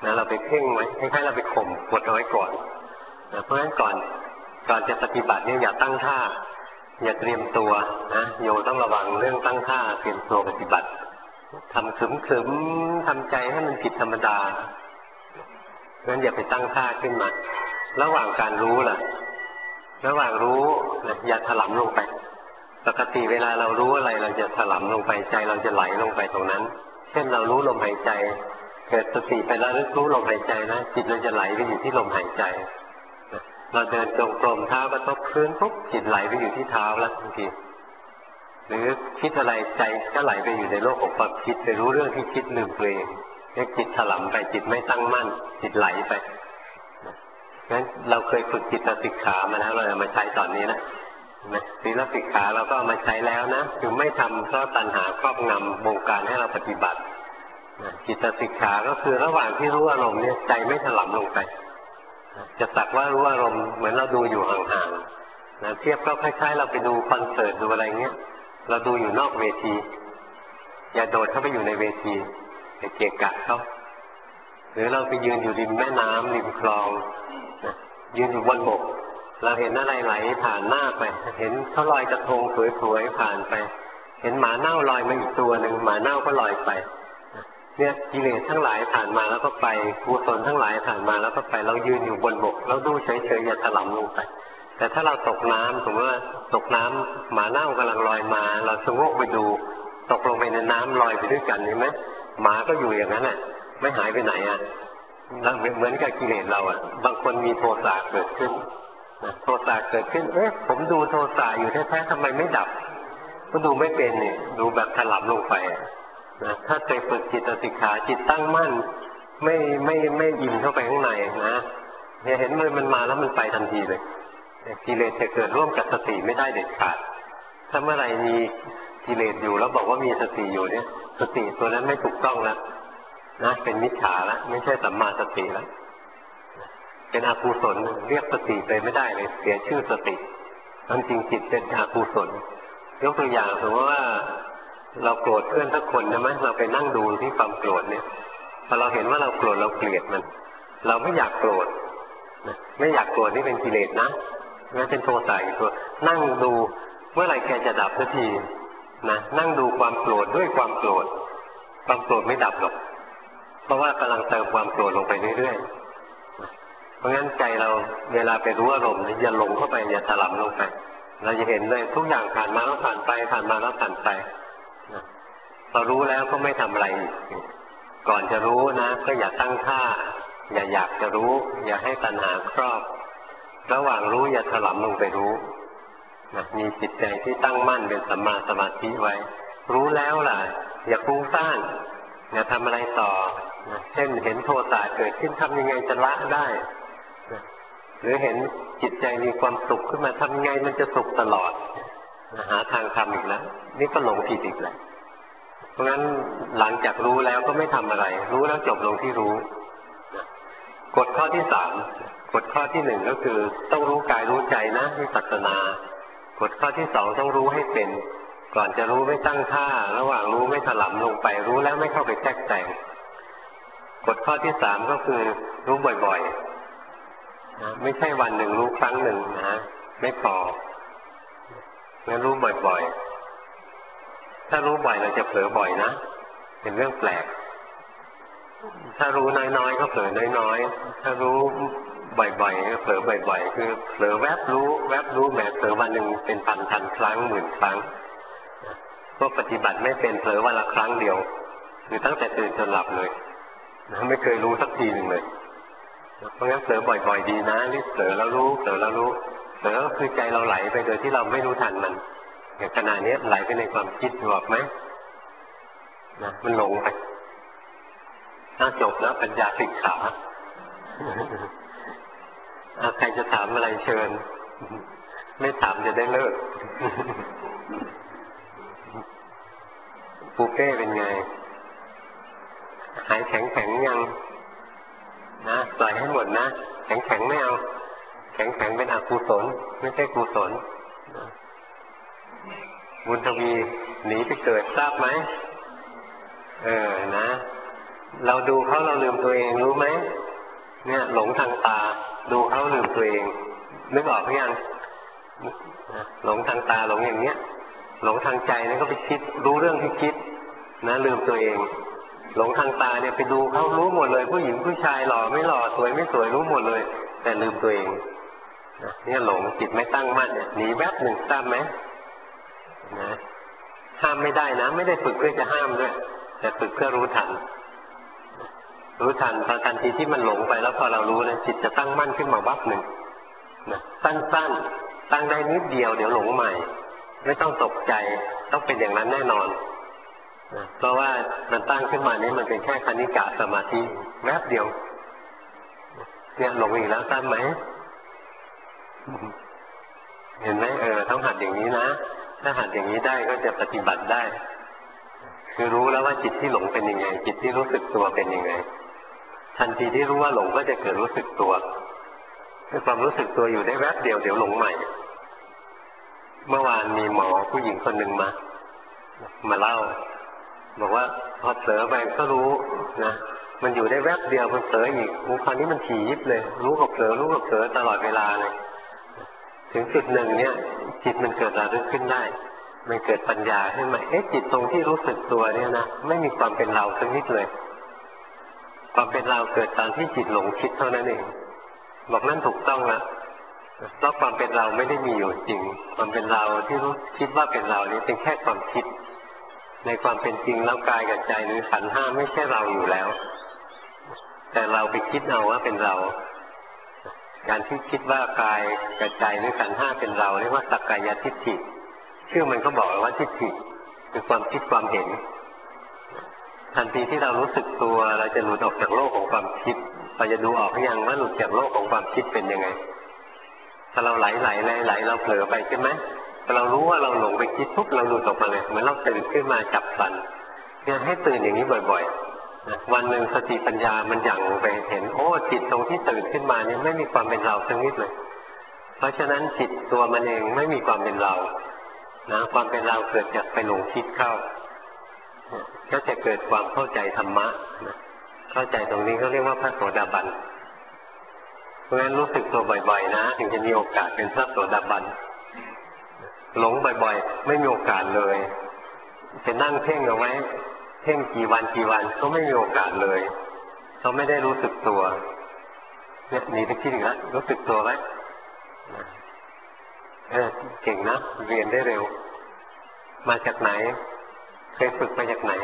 นะเราไปเพ่งไว้คล้ายๆเราไปข่มกดเอาไว้ก่อนนะเพราะฉะนั้นก่อนจะปฏิบัติเนี่ยอย่าตั้งท่าอย่าเตรียมตัวนะโยต้องระวังเรื่องตั้งท่าเตรียมตัวปฏิบัติทำขึมๆทำใจให้มันผิดธรรมดางั้นอย่าไปตั้งท่าขึ้นมาระหว่างการรู้ล่ะระหว่างรู้นะอย่าถลำลงไปปกติเวลาเรารู้อะไรเราจะถลำลงไปใจเราจะไหลลงไปตรงนั้นเช่นเรารู้ลมหายใจเกิดสติไปแล้วรู้ลมหายใจนะจิตเราจะไหลไปอยู่ที่ลมหายใจเราเดินจงกรมเท้ากระทบพื้นปุ๊บจิตไหลไปอยู่ที่เท้าแล้วทันทีหรือคิดอะไรใจก็ไหลไปอยู่ในโลกของความคิดไปรู้เรื่องที่คิดลืมตัวเองจิตถลำไปจิตไม่ตั้งมั่นจิตไหลไปงั้นเราเคยฝึกจิตสิกขามาแล้วเราเอามาใช้ตอนนี้นะศีลสิกขาเราก็เอามาใช้แล้วนะคือไม่ทำเพราะตัณหาครอบงำบงการให้เราปฏิบัติจิตสิกขาก็คือระหว่างที่รู้อารมณ์เนี่ยใจไม่ถลำลงไปจะสักว่ารู้อารมณ์เหมือนเราดูอยู่ห่างๆนะเทียบก็คล้ายๆเราไปดูคอนเสิร์ตดูอะไรเงี้ยเราดูอยู่นอกเวทีอย่าโดดเข้าไปอยู่ในเวทีไปเกะกะเขาหรือเราไปยืนอยู่ริมแม่น้ำริมคลองยืนอยู่บนบกเราเห็นอะไรไหลผ่านหน้าไปเห็นเขาลอยกระทงสวยๆผ่านไปเห็นหมาเน่าลอยมาอีกตัวหนึ่งหมาเน่าก็ลอยไปเนี่ยกิเลสทั้งหลายผ่านมาแล้วก็ไปกุศลทั้งหลายผ่านมาแล้วก็ไปเรายืนอยู่บนบกเราดูเฉยๆอย่าถลำลงไปแต่ถ้าเราตกน้ำสมมติว่าตกน้ำหมาเน่ากำลังลอยมาเราชะโงกไปดูตกลงไปในน้ำลอยไปด้วยกันเห็นไหมหมาก็อยู่อย่างนั้นแหละไม่หายไปไหนอ่ะเหมือนกับกิเลสเราอ่ะบางคนมีโทสะเกิดขึ้นโทสะเกิดขึ้นผมดูโทสะอยู่แท้ๆทำไมไม่ดับก็ดูไม่เป็นนี่ดูแบบถลำลงไปนะถ้าไปฝึกจิตสิกขาจิตตั้งมั่นไม่อิ่มเข้าไปข้างในนะเห็นมันมาแล้วมันไปทันทีเลยกิเลสจะเกิดร่วมกับสติไม่ได้เด็ดขาดถ้าเมื่อไหร่มีกิเลสอยู่แล้วบอกว่ามีสติอยู่เนี่ยสติตัวนั้นไม่ถูกต้องแล้วนะเป็นมิจฉาแล้วไม่ใช่สัมมาสติแล้วเป็นอกุศลเรียกสติไปไม่ได้เลยเสียชื่อสติทั้งจริงจิตเป็นอกุศลยกตัวอย่างสมมติว่าเราโกรธเพื่อนสักคนใช่ไหมเราไปนั่งดูที่ความโกรธเนี่ยพอเราเห็นว่าเราโกรธเราเกลียดมันเราไม่อยากโกรธไม่อยากโกรธนี่เป็นกิเลสนะนั่นเป็นโทสะอีกตัวนั่งดูเมื่อไหร่แกจะดับสักทีนะนั่งดูความโกรธด้วยความโกรธความโกรธไม่ดับหรอกเพราะว่ากำลังเติมความโกรธลงไปเรื่อยๆเพราะงั้นใจเราเวลาไปรู้อารมณ์อย่าหลงเข้าไปอย่าถลำลงไปเราจะเห็นเลยทุกอย่างผ่านมาแล้วผ่านไปผ่านมาแล้วผ่านไปพอรู้แล้วก็ไม่ทำอะไรอีกก่อนจะรู้นะก็อย่าตั้งท่าอย่าอยากจะรู้อย่าให้ตัณหาครอบระหว่างรู้อย่าถลำลงไปรู้มีจิตใจที่ตั้งมั่นเป็นสัมมาสมาธิไว้รู้แล้วล่ะอย่าฟุ้งซ่านอย่าทำอะไรต่อเช่นเห็นโทสะเกิดขึ้นทำยังไงจะละได้หรือเห็นจิตใจมีความสุขขึ้นมาทำยังไงมันจะสุขตลอดหาทางทำอีกแล้วนี่ก็หลงผิดอีกแล้วเพราะงั้นหลังจากรู้แล้วก็ไม่ทำอะไรรู้แล้วจบลงที่รู้กฎข้อที่สามกฎข้อที่หนึ่งก็คือต้องรู้กายรู้ใจนะวิปัสสนากฎข้อที่สองต้องรู้ให้เป็นก่อนจะรู้ไม่ตั้งท่าระหว่างรู้ไม่ถลำลงไปรู้แล้วไม่เข้าไปแทรกแต่งกฎข้อที่สามก็คือรู้บ่อยๆนะไม่ใช่วันหนึ่งรู้ครั้งหนึ่งนะไม่พองั้นรู้บ่อยๆถ้ารู้บ่อยเราจะเผลอบ่อยนะเป็นเรื่องแปลกถ้ารู้น้อยๆก็เผลอน้อยๆถ้ารู้บ่อยๆก็เผลอบ่อยๆคือเผลอแวบรู้แบบเผลอวันหนึ่งเป็นพันครั้งหมื่นครั้งพวกปฏิบัติไม่เป็นเผลอวันละครั้งเดียวคือตั้งแต่ตื่นจนหลับเลยไม่เคยรู้สักทีหนึ่งเลยเพราะงั้นเผลอบ่อยๆดีนะรีบเผลอแล้วรู้เผลอแล้วรู้เผลอก็คือใจเราไหลไปโดยที่เราไม่รู้ทันมันอย่างขณะนี้ไหลไปในความคิดหรอกไหมนะมันหลงไปน่าจบแล้วปัญญาสิกขาใครจะถามอะไรเชิญไม่ถามจะได้เลิกปูเป้เป็นไงหายแข็งยังนะปล่อยให้หมดนะแข็งไม่เอาแข็งเป็นอกุศลไม่ใช่กุศลบุญทวีหนีไปเกิดทราบไหมนะเราดูเขาเราลืมตัวเองรู้ไหมเนี่ยหลงทางตาดูเขาลืมตัวเองนึกออกหรือยังหลงทางตาหลงอย่างเนี้ยหลงทางใจเนี่ยก็ไปคิดรู้เรื่องที่คิดนะลืมตัวเองหลงทางตาเนี่ยไปดูเขารู้หมดเลยผู้หญิงผู้ชายหล่อไม่หล่อสวยไม่สวยรู้หมดเลยแต่ลืมตัวเองเนี่ยหลงจิตไม่ตั้งมั่นเนี่ยหนีแวบหนึ่งทราบไหมนะห้ามไม่ได้นะไม่ได้ฝึกเพื่อจะห้ามด้วยแต่ฝึกเพื่อรู้ทันรู้ทันพอทันทีที่มันหลงไปแล้วพอเรารู้นะจิตจะตั้งมั่นขึ้นมาวับหนึ่งนะสั้นๆตั้งได้นิดเดียวเดี๋ยวหลงใหม่ไม่ต้องตกใจต้องเป็นอย่างนั้นแน่นอนนะเพราะว่ามันตั้งขึ้นมานี้มันเป็นแค่คณิกะสมาธิแวบเดียวเนี่ยหลงอีกแล้วทราบไหมเห็นไหมต้องหัดอย่างนี้นะถ้าหัดอย่างนี้ได้ก็จะปฏิบัติได้คือรู้แล้วว่าจิตที่หลงเป็นยังไงจิตที่รู้สึกตัวเป็นยังไงทันทีที่รู้ว่าหลงก็จะเกิดรู้สึกตัวความรู้สึกตัวอยู่ได้แวบเดียวเดี๋ยวหลงใหม่เมื่อวานมีหมอผู้หญิงคนหนึ่งมาเล่าบอกว่าพอเผลอไปก็รู้นะมันอยู่ได้แวบเดียวมันเผลออีกคราวนี้มันถี่ยิบเลยรู้กับเผลอตลอดเวลาเลยถึงจุดหนึ่งเนี่ยจิตมันเกิดระลึกขึ้นได้มันเกิดปัญญาขึ้นมาจิตตรงที่รู้สึกตัวเนี่ยนะไม่มีความเป็นเราสักนิดเลยความเป็นเราเกิดตอนที่จิตหลงคิดเท่านั้นเองบอกนั่นถูกต้องละเพราะความเป็นเราไม่ได้มีอยู่จริงความเป็นเราที่รู้คิดว่าเป็นเรานี้เป็นแค่ความคิดในความเป็นจริงแล้วกายกับใจหรือขันธ์ห้าไม่ใช่เราอยู่แล้วแต่เราไปคิดเอาว่าเป็นเราการที่คิดว่ากายกับใจหรือขันธ์ห้าเป็นเราเรียกว่าสักกายทิฏฐิชื่อมันก็บอกว่าทิฏฐิคือความคิดความเห็นทันทีที่เรารู้สึกตัวเราจะหลุดออกจากโลกของความคิดเราจะดูออกหรือยังว่าหลุดจากโลกของความคิดเป็นยังไงถ้าเราไหลเราเผลอไปใช่ไหมพอเรารู้ว่าเราหลงไปคิดปุ๊บเราหลุดออกมาเลยเหมือนเราตื่นขึ้นมาจับพลันเนี่ยให้ตื่นอย่างนี้บ่อยๆวันหนึ่งสติปัญญามันหยั่งไปเห็นจิตตรงที่ตื่นขึ้นมาเนี่ยไม่มีความเป็นเราสักนิดเลยเพราะฉะนั้นจิตตัวมันเองไม่มีความเป็นเรานะความเป็นเราเกิดจากไปหลงคิดเข้าก็จะเกิดความเข้าใจธรรมะเข้าใจตรงนี้เขาเรียกว่าพระโสดาบันเพราะฉะนั้นรู้สึกตัวบ่อยๆนะถึงจะมีโอกาสเป็นพระโสดาบันหลงบ่อยๆไม่มีโอกาสเลยจะนั่งเพ่งเอาไว้เพ่งกี่วันก็ไม่มีโอกาสเลยเขาไม่ได้รู้สึกตัวเนี่ยหนีไปคิดอีกแล้วรู้สึกตัวไว้เก่งนะเรียนได้เร็วมาจากไหนเคยฝึกมาจากไหน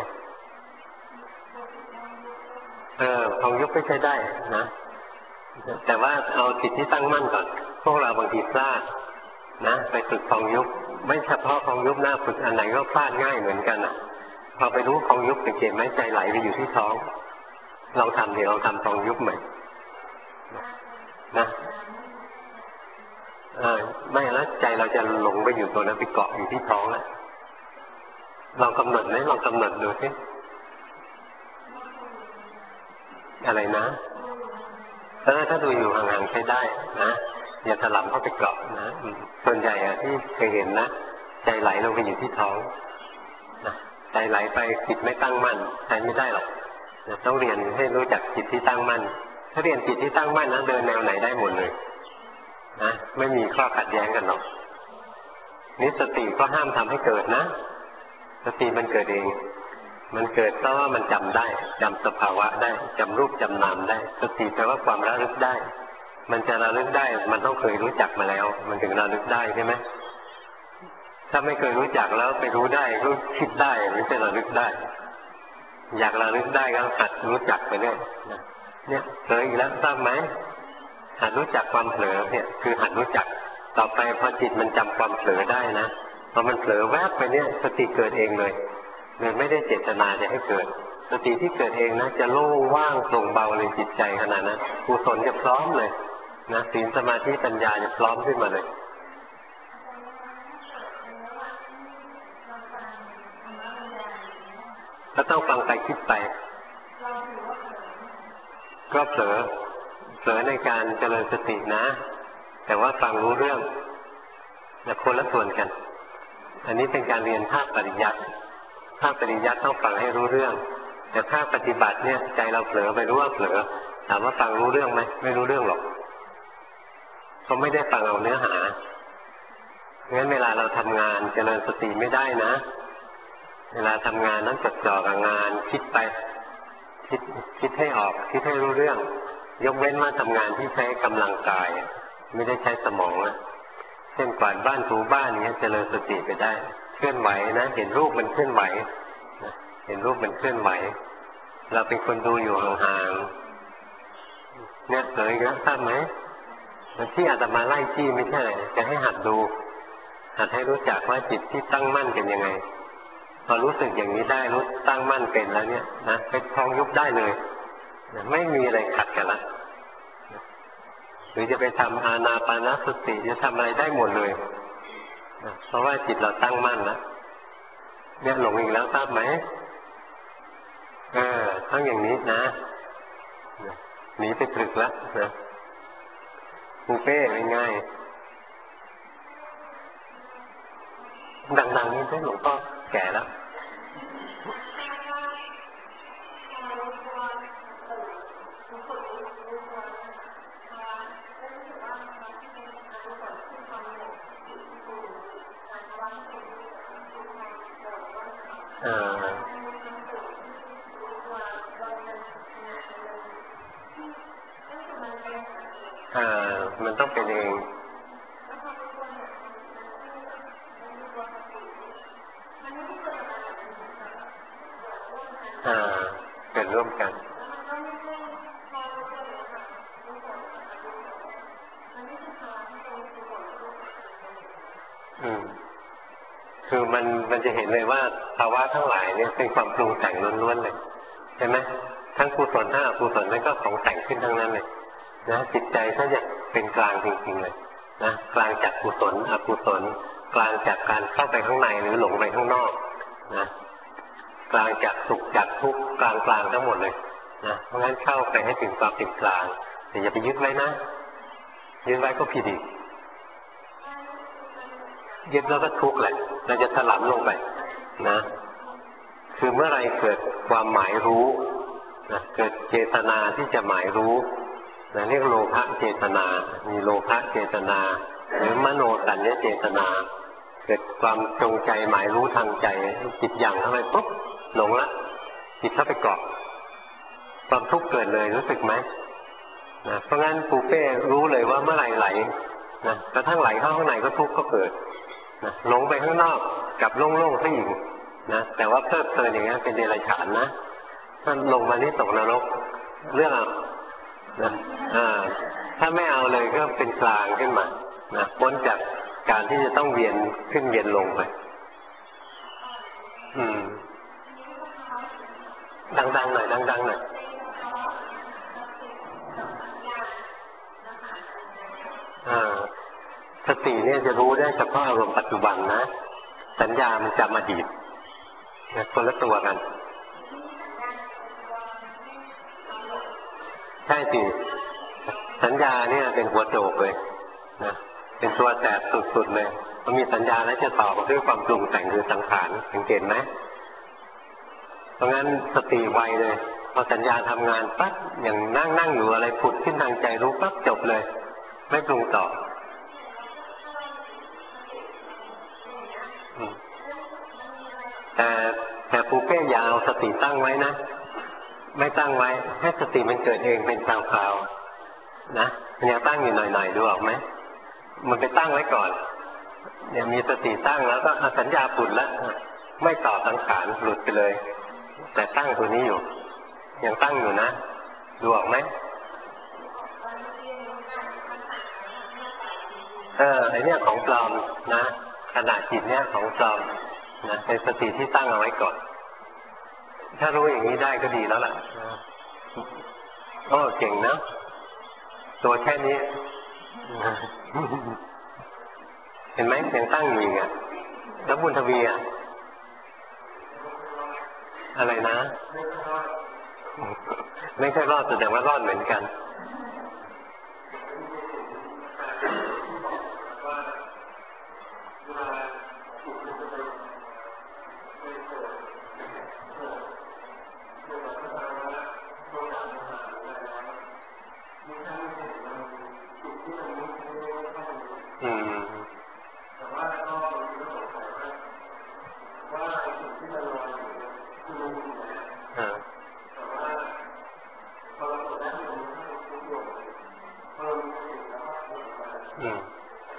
พองยุบไม่ใช่ได้นะแต่ว่าเอาจิตที่ตั้งมั่นก่อนพวกเราบางทีพลาดนะไปฝึกพองยุบไม่เฉพาะพองยุบหน้าฝึกอันไหนก็พลาดง่ายเหมือนกันอ่ะพอไปรู้พองยุบสังเกตไหมใจไหลไปอยู่ที่ท้องลองทำพองยุบใหม่นะไม่แล้วใจเราจะหลงไปอยู่ตัวนั้นไปเกาะอยู่ที่ท้องแล้วลองกำหนดไหมลองกำหนดดูสิอะไรนะถ้าดูอยู่ห่างๆใช้ได้นะอย่าถลำเข้าไปเกาะนะส่วนใหญ่ที่เคยเห็นนะใจไหลลงไปอยู่ที่ท้องนะใจไหลไปจิตไม่ตั้งมั่นใช้ไม่ได้หรอกต้องเรียนให้รู้จักจิตที่ตั้งมั่นถ้าเรียนจิตที่ตั้งมั่นนะเดินแนวไหนได้หมดเลยนะไม่มีข้อขัดแย้งกันหรอกนี่สติก็ห้ามทำให้เกิดนะสติมันเกิดเองมันเกิดเพราะว่ามันจำได้จำสภาวะได้จำรูปจำนามได้สติแปลว่าความระลึกได้มันจะระลึกได้มันต้องเคยรู้จักมาแล้วมันถึงระลึกได้ใช่ไหมถ้าไม่เคยรู้จักแล้วไปรู้ได้รู้คิดได้ไม่ใช่ระลึกได้อยากระลึกได้ก็หัดรู้จักไปเนี่ยเผลออีกแล้วทราบไหมหัดรู้จักความเผลอเนี่ยคือหัดรู้จักต่อไปพอจิตมันจำความเผลอได้นะพอมันเผลอแวบไปเนี่ยสติเกิดเองเลยไม่ได้เจตนาจะให้เกิดสติที่เกิดเองนะจะโล่งว่างโปร่งเบาเลยจิตใจขนาดนั้นกุศลจะพร้อมเลยนะศีลสมาธิปัญญาจะพร้อมขึ้นมาเลยก็ต้องฟังไปคิดไปก็เผลอในการเจริญสตินะแต่ว่าฟังรู้เรื่องแต่คนละส่วนกันอันนี้เป็นการเรียนภาคปริยัติต้องฟังให้รู้เรื่องแต่ภาคปฏิบัติเนี่ยใจเราเผลอไปรู้ว่าเผลอถามว่าฟังรู้เรื่องไหมไม่รู้เรื่องหรอกเขาไม่ได้ฟังเอาเนื้อหางั้นเวลาเราทำงานเจริญสติไม่ได้นะเวลาทำงานนั้นจดจ่อกับงานคิดไปคิดให้ออกคิดให้รู้เรื่องยกเว้นว่าทำงานที่ใช้กำลังกายไม่ได้ใช้สมองนะเช่นกวาดบ้านถูบ้านอย่างเงี้ยเจริญสติไปได้เคลื่อนไหวนะเห็นรูปมันเคลื่อนไหวเห็นรูปมันเคลื่อนไหวเราเป็นคนดูอยู่ห่างๆเนี่ยเผยนะทราบไหมที่อาตมาไล่จี้ไม่ใช่จะให้หัดดูหัดให้รู้จักว่าจิตที่ตั้งมั่นเป็นยังไงพอรู้สึกอย่างนี้ได้รู้ตั้งมั่นเป็นแล้วเนี่ยนะไปพองยุบได้เลยไม่มีอะไรขัดกันละหรือจะไปทำอานาปานสติจะทำอะไรได้หมดเลยเพราะว่าจิตเราตั้งมั่นแล้วเนี่ยหลงอีกแล้วทราบไหมต้องอย่างนี้นะหนีไปตรึกแล้วนะปูเป้ง่ายๆดังๆนี่ได้หลวงพ่อแก่แล้วมันต้องเป็นเองเป็นร่วมกันคือมันจะเห็นเลยว่าภาวะทั้งหลายเนี่ยเป็นความปรุงแต่งล้วนๆเลยใช่ไหมทั้งกุศลทั้งอกุศลนั่นก็ของแต่งขึ้นทั้งนั้นเลยนะจิตใจถ้าจะเป็นกลางจริงๆเลยนะกลางจากกุศลอกุศลกลางจากการเข้าไปข้างในหรือหลงไปข้างนอกนะกลางจากสุขจากทุกข์กลางทั้งหมดเลยนะเพราะงั้นเข้าไปให้ถึงความเป็นกลางแต่อย่าไปยึดไว้นะยึดไว้ก็ผิดอีกยึดแล้วก็ทุกข์แหละเราจะถลำลงไปนะคือเมื่อไรเกิดความหมายรู้นะเกิดเจตนาที่จะหมายรู้นะเรียกโลภะเจตนามีโลภะเจตนาหรือมโนสัญญเจตนาเกิดความจงใจหมายรู้ทางใจจิตอย่างเข้าไปปุ๊บหลงละจิตเข้าไปเกาะความทุกข์เกิดเลยรู้สึกไหมนะเพราะงั้นปูเป้รู้เลยว่าเมื่อไหร่ไหลนะกระทั่งไหลเข้าข้างในก็ทุกข์ก็เกิดนะหลงไปข้างนอกกับโล่งๆซะอีกนะแต่ว่าเพลิดเพลินอย่างนี้เป็นเดรัจฉานนะถ้าลงมานี่ตกนรกเรื่องนะถ้าไม่เอาเลยก็เป็นกลางขึ้นมานะพ้นจากการที่จะต้องเวียนขึ้นเวียนลงไปดังๆหน่อยดังๆหน่อยสติเนี่ยจะรู้ได้เฉพาะอารมณ์ปัจจุบันนะสัญญามันจำอดีตคนละตัวกันใช่สิสัญญาเนี่ยเป็นหัวโจกเลยนะเป็นตัวแสบสุดๆเลยพอมีสัญญาแล้วจะต่อด้วยความปรุงแต่งคือสังขารสังเกตไหมเพราะงั้นสติไวเลยพอสัญญาทำงานปั๊บอย่างนั่งอยู่อะไรผุดขึ้นทางใจรู้ปั๊บจบเลยไม่ปรุงต่อแต่ปูเป้อย่าเอาสติตั้งไว้นะไม่ตั้งไว้ให้สติมันเกิดเองเป็นคราวๆนะมันยังตั้งอยู่หน่อยๆดูออกไหมมันไปตั้งไว้ก่อนเนี่ยมีสติตั้งแล้วก็สัญญาผุดแล้วไม่ต่อสังขารหลุดไปเลยแต่ตั้งตัวนี้อยู่ยังตั้งอยู่นะดูออกไหมไอเนี้ยของปลอมนะขณะจิตเนี้ยของปลอมนะเป็นสติที่ตั้งเอาไว้ก่อนถ้ารู้อย่างนี้ได้ก็ดีแล้วล่ะโอ้เก่งนะตัวแค่นี้เห็นไหมยังตั้งอยู่อ่ะแล้วบุญทวีอ่ะอะไรนะไม่ใช่รอดแสดงว่ารอดเหมือนกัน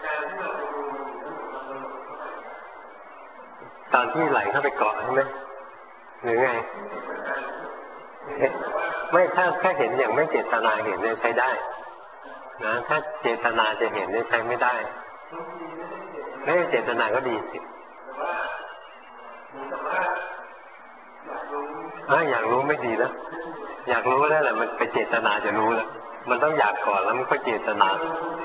ตอนที่ไหลเข้าไปเกาะใช่ไหมหรือไงไม่ถ้าเห็นอย่างไม่เจตนาเห็นเนี่ยใช้ได้นะถ้าเจตนาจะเห็นเนี่ยใช้ไม่ได้ไม่เจตนาก็ดีสิอยากรู้ไม่ดีนะอยากรู้แล้วแหละมันไปเจตนาจะรู้แล้วมันต้องอยากก่อนแล้วมันก็เจตนา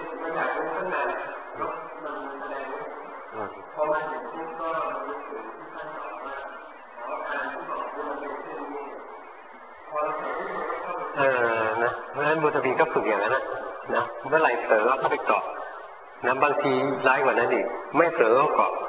นะเพราะฉะนั้นบุตรบีก็ฝึกอย่างนั้นนะเมื่อไหร่เผลอก็เข้าไปเกาะนะบางทีร้ายกว่านั้นอีกไม่เผลอก็เกาะ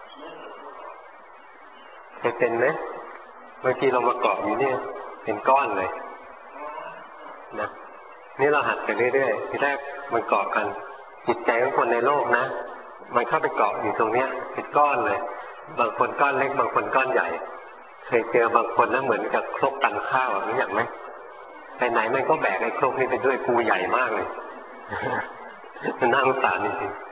เคยเป็นไหมบางทีเรามาเกาะอยู่เนี่ยเป็นก้อนเลยนะนี่เราหัดไปเรื่อยๆทีแรกมันเกาะกันจิตใจของคนในโลกนะมันเข้าไปเกาะอยู่ตรงเนี้ยเป็นก้อนเลยบางคนก้อนเล็กบางคนก้อนใหญ่เคยเจอบางคนนะเหมือนกับครกตำข้าวรู้อย่างไหมไปไหนมันก็แบกไอ้ครกนี้ไปด้วยปูใหญ่มากเลยมันน่าสงสารจริง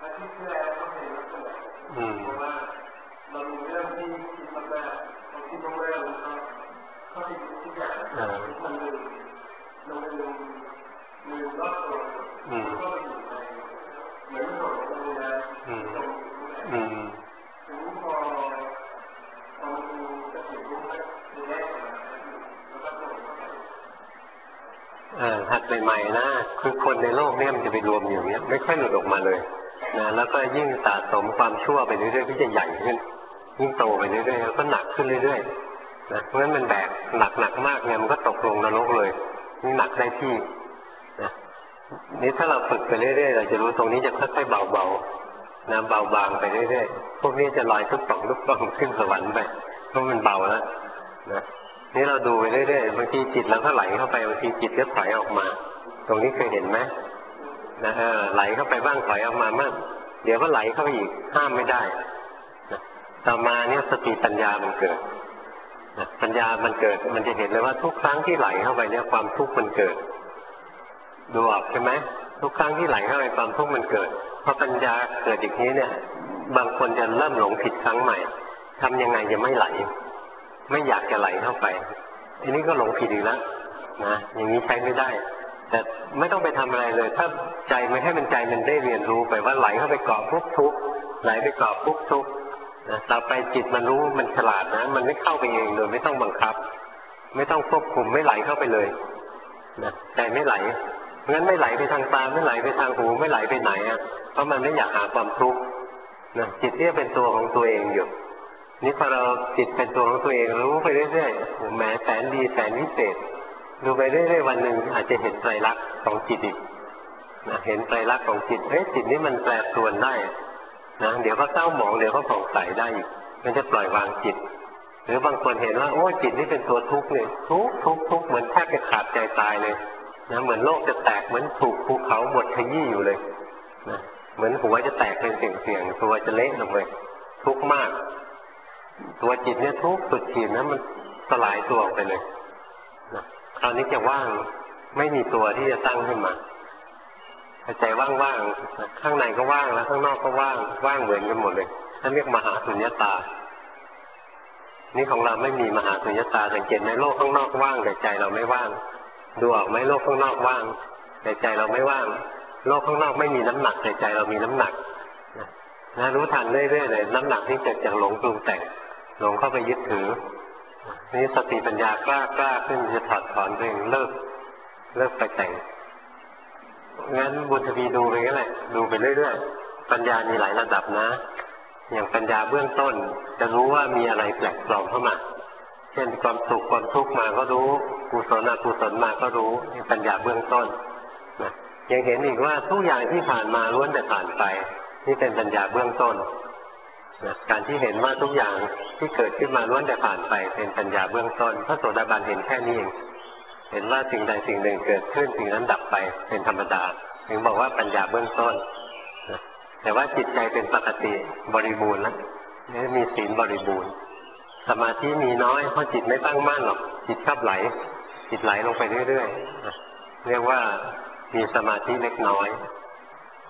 หัดใหม่ๆนะคือคนในโลกเนี่ยมันจะไปรวมอยู่เนี้ยไม่ค่อยหลุดออกมาเลยนะแล้วก็ยิ่งสะสมความชั่วไปเรื่อยๆก็จะใหญ่ขึ้นยิ่งโตไปเรื่อยๆแล้วก็หนักขึ้นเรื่อยๆนะเพราะฉะนั้นมันแบกหนักมากเนี่ยมันก็ตกลงนรกเลยนี่หนักได้ที่นะนี่ถ้าเราฝึกไปเรื่อยๆเราจะรู้ตรงนี้จะค่อยๆเบาๆนะเบาบางไปเรื่อยๆพวกนี้จะลอยทุกป่องขึ้นสวรรค์ไปเพราะมันเบาแล้วนะนี่เราดูไปเรื่อยๆบางทีจิตเราก็ไหลเข้าไปบางทีจิตก็ถอยออกมาตรงนี้เคยเห็นไหมนะไหลเข้าไปบ้างถอยออกมาบ้างเดี๋ยวก็ไหลเข้าไปอีกห้ามไม่ได้นะต่อมาเนี่ยสติปัญญามันเกิดนะปัญญามันเกิดมันจะเห็นเลยว่าทุกครั้งที่ไหลเข้าไปเนี่ยความทุกข์มันเกิดดูออกใช่ไหมทุกครั้งที่ไหลเข้าไปความทุกข์มันเกิดพอปัญญาเกิดอย่างนี้เนี่ยบางคนจะเริ่มหลงผิดครั้งใหม่ทำยังไงจะไม่ไหลไม่อยากจะไหลเข้าไปทีนี้ก็หลงผิดอีกแล้วนะอย่างนี้ใช้ไม่ได้แต่ไม่ต้องไปทำอะไรเลยถ้าใจไม่ให้มันใจมันได้เรียนรู้ไปว่าไหลเข้าไปเกาะปุ๊บทุกไหลไปเกาะปุ๊บทุกนะต่อไปจิตมันรู้มันฉลาดนะมันไม่เข้าไปเองโดยไม่ต้องบังคับไม่ต้องควบคุมไม่ไหลเข้าไปเลยนะใจไม่ไหลงั้นไม่ไหลไปทางตาไม่ไหลไปทางหูไม่ไหลไปไหนอ่ะเพราะมันไม่อยากหาความทุกข์นะจิตเนี่ยเป็นตัวของตัวเองอยู่นี่พอเราจิตเป็นตัวของตัวเองรู้ไปเรื่อยๆแหมแสนดีแสนวิเศษดูไปเรื่อยๆวันหนึ่งอาจจะเห็นไตรลักษณ์ของจิตอีกนะเห็นไตรลักษณ์ของจิตจิตนี้มันแปรปรวนได้นะเดี๋ยวก็เศร้าหมองเดี๋ยวก็ผ่องใสได้อีกมันจะปล่อยวางจิตหรือบางคนเห็นว่าโอ้จิตนี่เป็นตัวทุกข์เลยทุกข์เหมือนแทบจะขาดใจตายเลยนะเหมือนโลกจะแตกเหมือนถูกภูเขาบดขยี้อยู่เลยนะเหมือนหัวจะแตกเป็นเสี่ยงๆตัวจะเละลงเลยทุกข์มากตัวจิตเนี่ยทุกข์สุดขีดนะมันสลายตัวออกไปเลยนะคราวนี้จะว่างไม่มีตัวที่จะตั้งขึ้นมาใจว่างๆข้างในก็ว่างแล้วข้างนอกก็ว่างเหมือนกันหมดเลยท่านเรียกมหาสุญญตานี่ของเราไม่มีมหาสุญญตาสังเกตในโลกข้างนอกว่างแต่ใจเราไม่ว่างดูออกไหมโลกข้างนอกว่างแต่ใจเราไม่ว่างโลกข้างนอกไม่มีน้ำหนักแต่ใจเรามีน้ำหนักนะรู้ทันเรื่อยๆเลยน้ำหนักที่เกิดจากหลงปรุงแต่งหลงเข้าไปยึดถือนี่สติปัญญากล้าขึ้นจะถอดถอนตัวเองเลิกไปแต่งงั้นบุญทวีดูไปก็แหละดูไปเรื่อยๆปัญญามีหลายระดับนะอย่างปัญญาเบื้องต้นจะรู้ว่ามีอะไรแปลกปลอมเข้ามาเช่นความสุขความทุกข์มาก็รู้กุศลอกุศลมาก็รู้นี่ปัญญาเบื้องต้นนะยังเห็นอีกว่าทุกอย่างที่ผ่านมาล้วนแต่ผ่านไปนี่เป็นปัญญาเบื้องต้นนะการที่เห็นว่าทุกอย่างที่เกิดขึ้นมาล้วนแต่ผ่านไปเป็นปัญญาเบื้องต้นพระโสดาบันเห็นแค่นี้เองเห็นว่าสิ่งใดสิ่งหนึ่งเกิดขึ้นสิ่งนั้นดับไปเป็นธรรมดาถึงบอกว่าปัญญาเบื้องต้นนะแต่ว่าจิตใจเป็นปกติบริบูรณ์แล้วนี่มีศีลบริบูรณ์สมาธิมีน้อยเพราะจิตไม่ตั้งมั่นหรอกจิตชอบไหลจิตไหลลงไปเรื่อยๆเรียกว่ามีสมาธิเล็กน้อย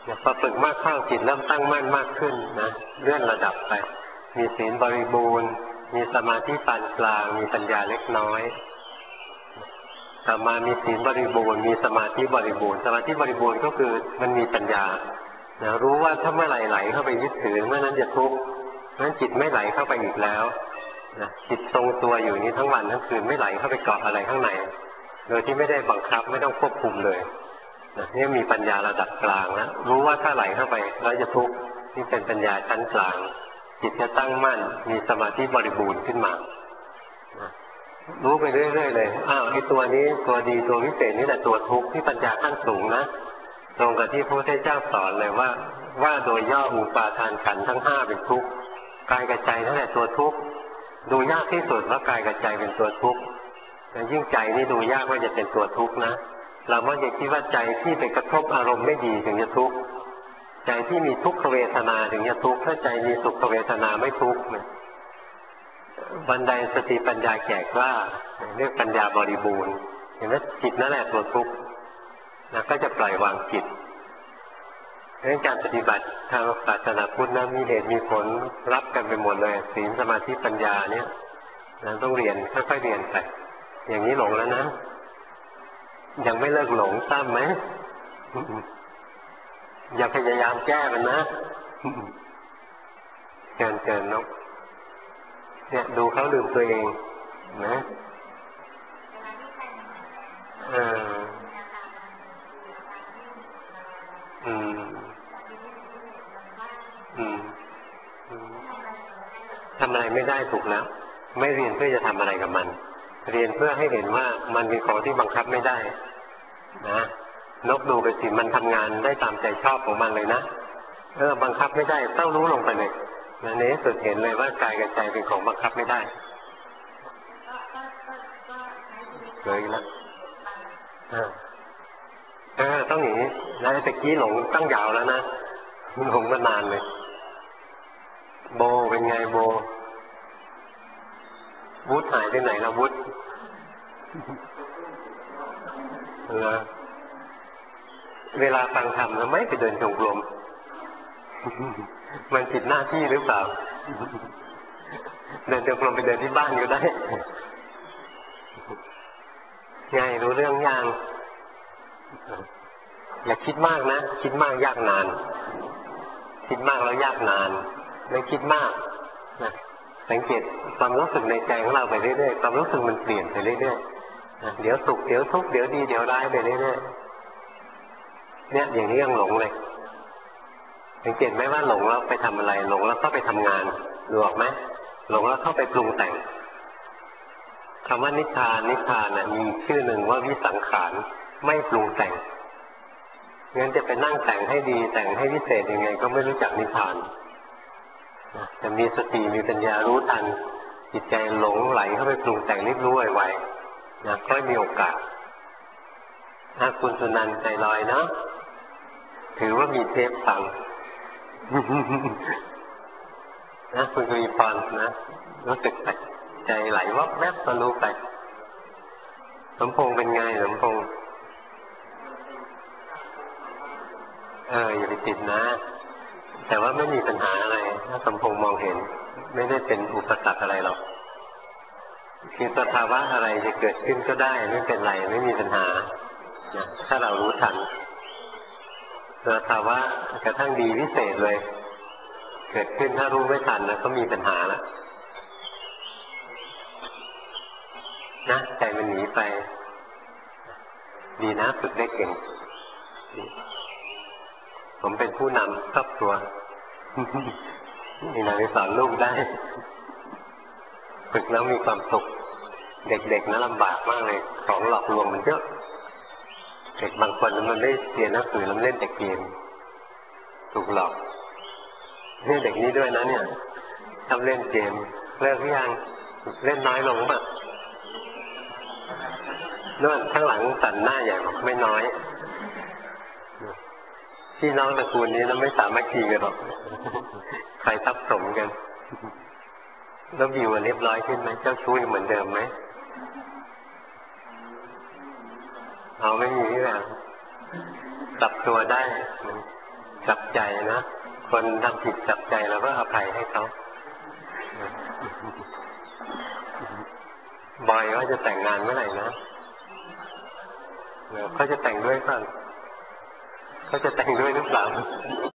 พอฝึกมากเข้าจิตเริ่มตั้งมั่นมากขึ้นนะเลื่อนระดับไปมีศีลบริบูรณ์มีสมาธิปานกลางมีปัญญาเล็กน้อยต่อมามีศีลบริบูรณ์มีสมาธิบริบูรณ์สมาธิบริบูรณ์ก็คือมันมีปัญญานะรู้ว่าถ้าเมื่อไหลเข้าไปยึดถือเมื่อนั้นจะทุกข์นั้นจิตไม่ไหลเข้าไปอีกแล้วนะจิตทรงตัวอยู่นี้ทั้งวันทั้งคืนไม่ไหลเข้าไปเกาะอะไรข้างในโดยที่ไม่ได้บังคับไม่ต้องควบคุมเลยนะนี่มีปัญญาระดับกลางแล้วรู้ว่าถ้าไหลเข้าไปแล้วจะทุกข์นี่เป็นปัญญาชั้นกลางจิตจะตั้งมั่นมีสมาธิบริบูรณ์ขึ้นมารู้ไปเรื่อยๆเลยไอ้ตัวนี้ตัวดีตัววิเศษนี่แหละตัวทุกข์ที่ปัญญาขั้นสูงนะตรงกับที่พระพุทธเจ้าสอนเลยว่าโดยย่ออุปาทานขันธ์ทั้งห้าเป็นทุกข์กายกับใจนั่นแหละตัวทุกข์ดูยากที่สุดว่ากายกับใจเป็นตัวทุกข์แต่ยิ่งใจนี่ดูยากว่าจะเป็นตัวทุกข์นะเรามักจะคิดว่าใจที่ไปกระทบอารมณ์ไม่ดีถึงจะทุกข์ใจที่มีทุกขเวทนาถึงจะทุกข์ถ้าใจมีสุขเวทนาไม่ทุกข์บันไดสติปัญญาแก่กล้าเรียกปัญญาบริบูรณ์เห็นไหมจิตนั่นแหละตัวทุกข์นะก็จะปล่อยวางจิตเรื่องการปฏิบัติทางศาสนาพุทธนะมีเหตุมีผลรับกันไปหมดเลยศีลสมาธิปัญญาเนี่ยนะต้องเรียนค่อยๆเรียนไปอย่างนี้หลงแล้วนะยังไม่เลิกหลงซ้ำไหมอย่าพยายามแก้มันนะเกินนกเนี่ยดูเขาลืมตัวเองนะทำอะไรไม่ได้ถูกแล้วไม่เรียนเพื่อจะทำอะไรกับมันเรียนเพื่อให้เห็นว่ามันเป็นของที่บังคับไม่ได้นะนกดูไปสิมันทำงานได้ตามใจชอบของมันเลยนะบังคับไม่ได้ต้องรู้ลงไปเลยในที่สุดเห็นเลยว่ากายกับใจเป็นของบังคับไม่ได้เลยแล้วต้องอย่างนี้แล้วตะกี้หลงตั้งยาวแล้วนะหลงมานานเลยโบเป็นไงโบวุฒหายไปไหนแล้ววุฒเวลาฟังธรรมแล้วไม่ไปเดินจงกรมมันผิดหน้าที่หรือเปล่าเดินจงกรมไปเดินที่บ้านก็ได้ไงรู้เรื่องยังอย่าคิดมากนะคิดมากยากนานคิดมากแล้วยากนานไม่คิดมากนะสังเกตความรู้สึกในใจของเราไปเรื่อยๆความรู้สึกมันเปลี่ยนไปเรื่อยๆเดี๋ยวสุขเดี๋ยวทุกข์เดี๋ยวดีเดี๋ยวร้ายไปเรื่อยๆเนี่ยอย่างนี้ยังหลงเลยสังเกตไหมว่าหลงแล้วไปทำอะไรหลงแล้วก็ไปทำงานดูออกไหมหลงแล้วเข้าไปปรุงแต่งคำว่านิพพานน่ะมีชื่อหนึ่งว่าวิสังขารไม่ปรุงแต่งงั้นจะไปนั่งแต่งให้ดีแต่งให้พิเศษยังไงก็ไม่รู้จักนิพพานจะมีสติมีปัญญารู้ทันจิตใจหลงไหลเข้าไปปรุงแต่งรีบรู้ไวๆนะค่อยมีโอกาสถ้าคุณสุนันท์ใจลอยเนาะถือว่ามีเทปฟังนะคุณกวีพรนะรู้สึกใจไหลวับแวบก็รู้ไปสมพงษ์เป็นไงสมพงษ์อย่าไปติดนะแต่ว่าไม่มีปัญหาอะไรถ้าสมพงษ์มองเห็นไม่ได้เป็นอุปสรรคอะไรหรอกคือสภาวะอะไรจะเกิดขึ้นก็ได้ไม่เป็นไรไม่มีปัญหานะถ้าเรารู้ทันสภาวะกระทั่งดีวิเศษเลยเกิดขึ้นถ้ารู้ไม่ทันนะก็มีปัญหาแล้วนะใจมันหนีไปดีนะฝึกได้เก่งผมเป็นผู้นำครอบครัวนี่นะไปสอนลูกได้ฝึกแล้วมีความสุขเด็กๆนะลำบากมากเลยของหลอกลวงมันเยอะเด็กบางคนมันไม่เรียนหนังสือแล้วเล่นแต่เกมถูกหลอกนี่เด็กนี้ด้วยนะเนี่ยทำเล่นเกมเลิกหรือยังเล่นน้อยลงป่ะนู่นข้างหลังสั่นหน้าใหญ่ไม่น้อยพี่น้องตระกูลนี้เราไม่สามารถขี่กันหรอกใครทับสมกันแล้วบิวเรียบร้อยขึ้นไหมเจ้าชู้เหมือนเดิมไหมเอาไม่มีนี่แหละปรับตัวได้ใจนะคนทำผิดจับใจเราก็อภัยให้เขาบอยว่าจะแต่งงานเมื่อไหร่นะเขาจะแต่งด้วยป่ะเขาจะแต่งด้วยหรือเปล่า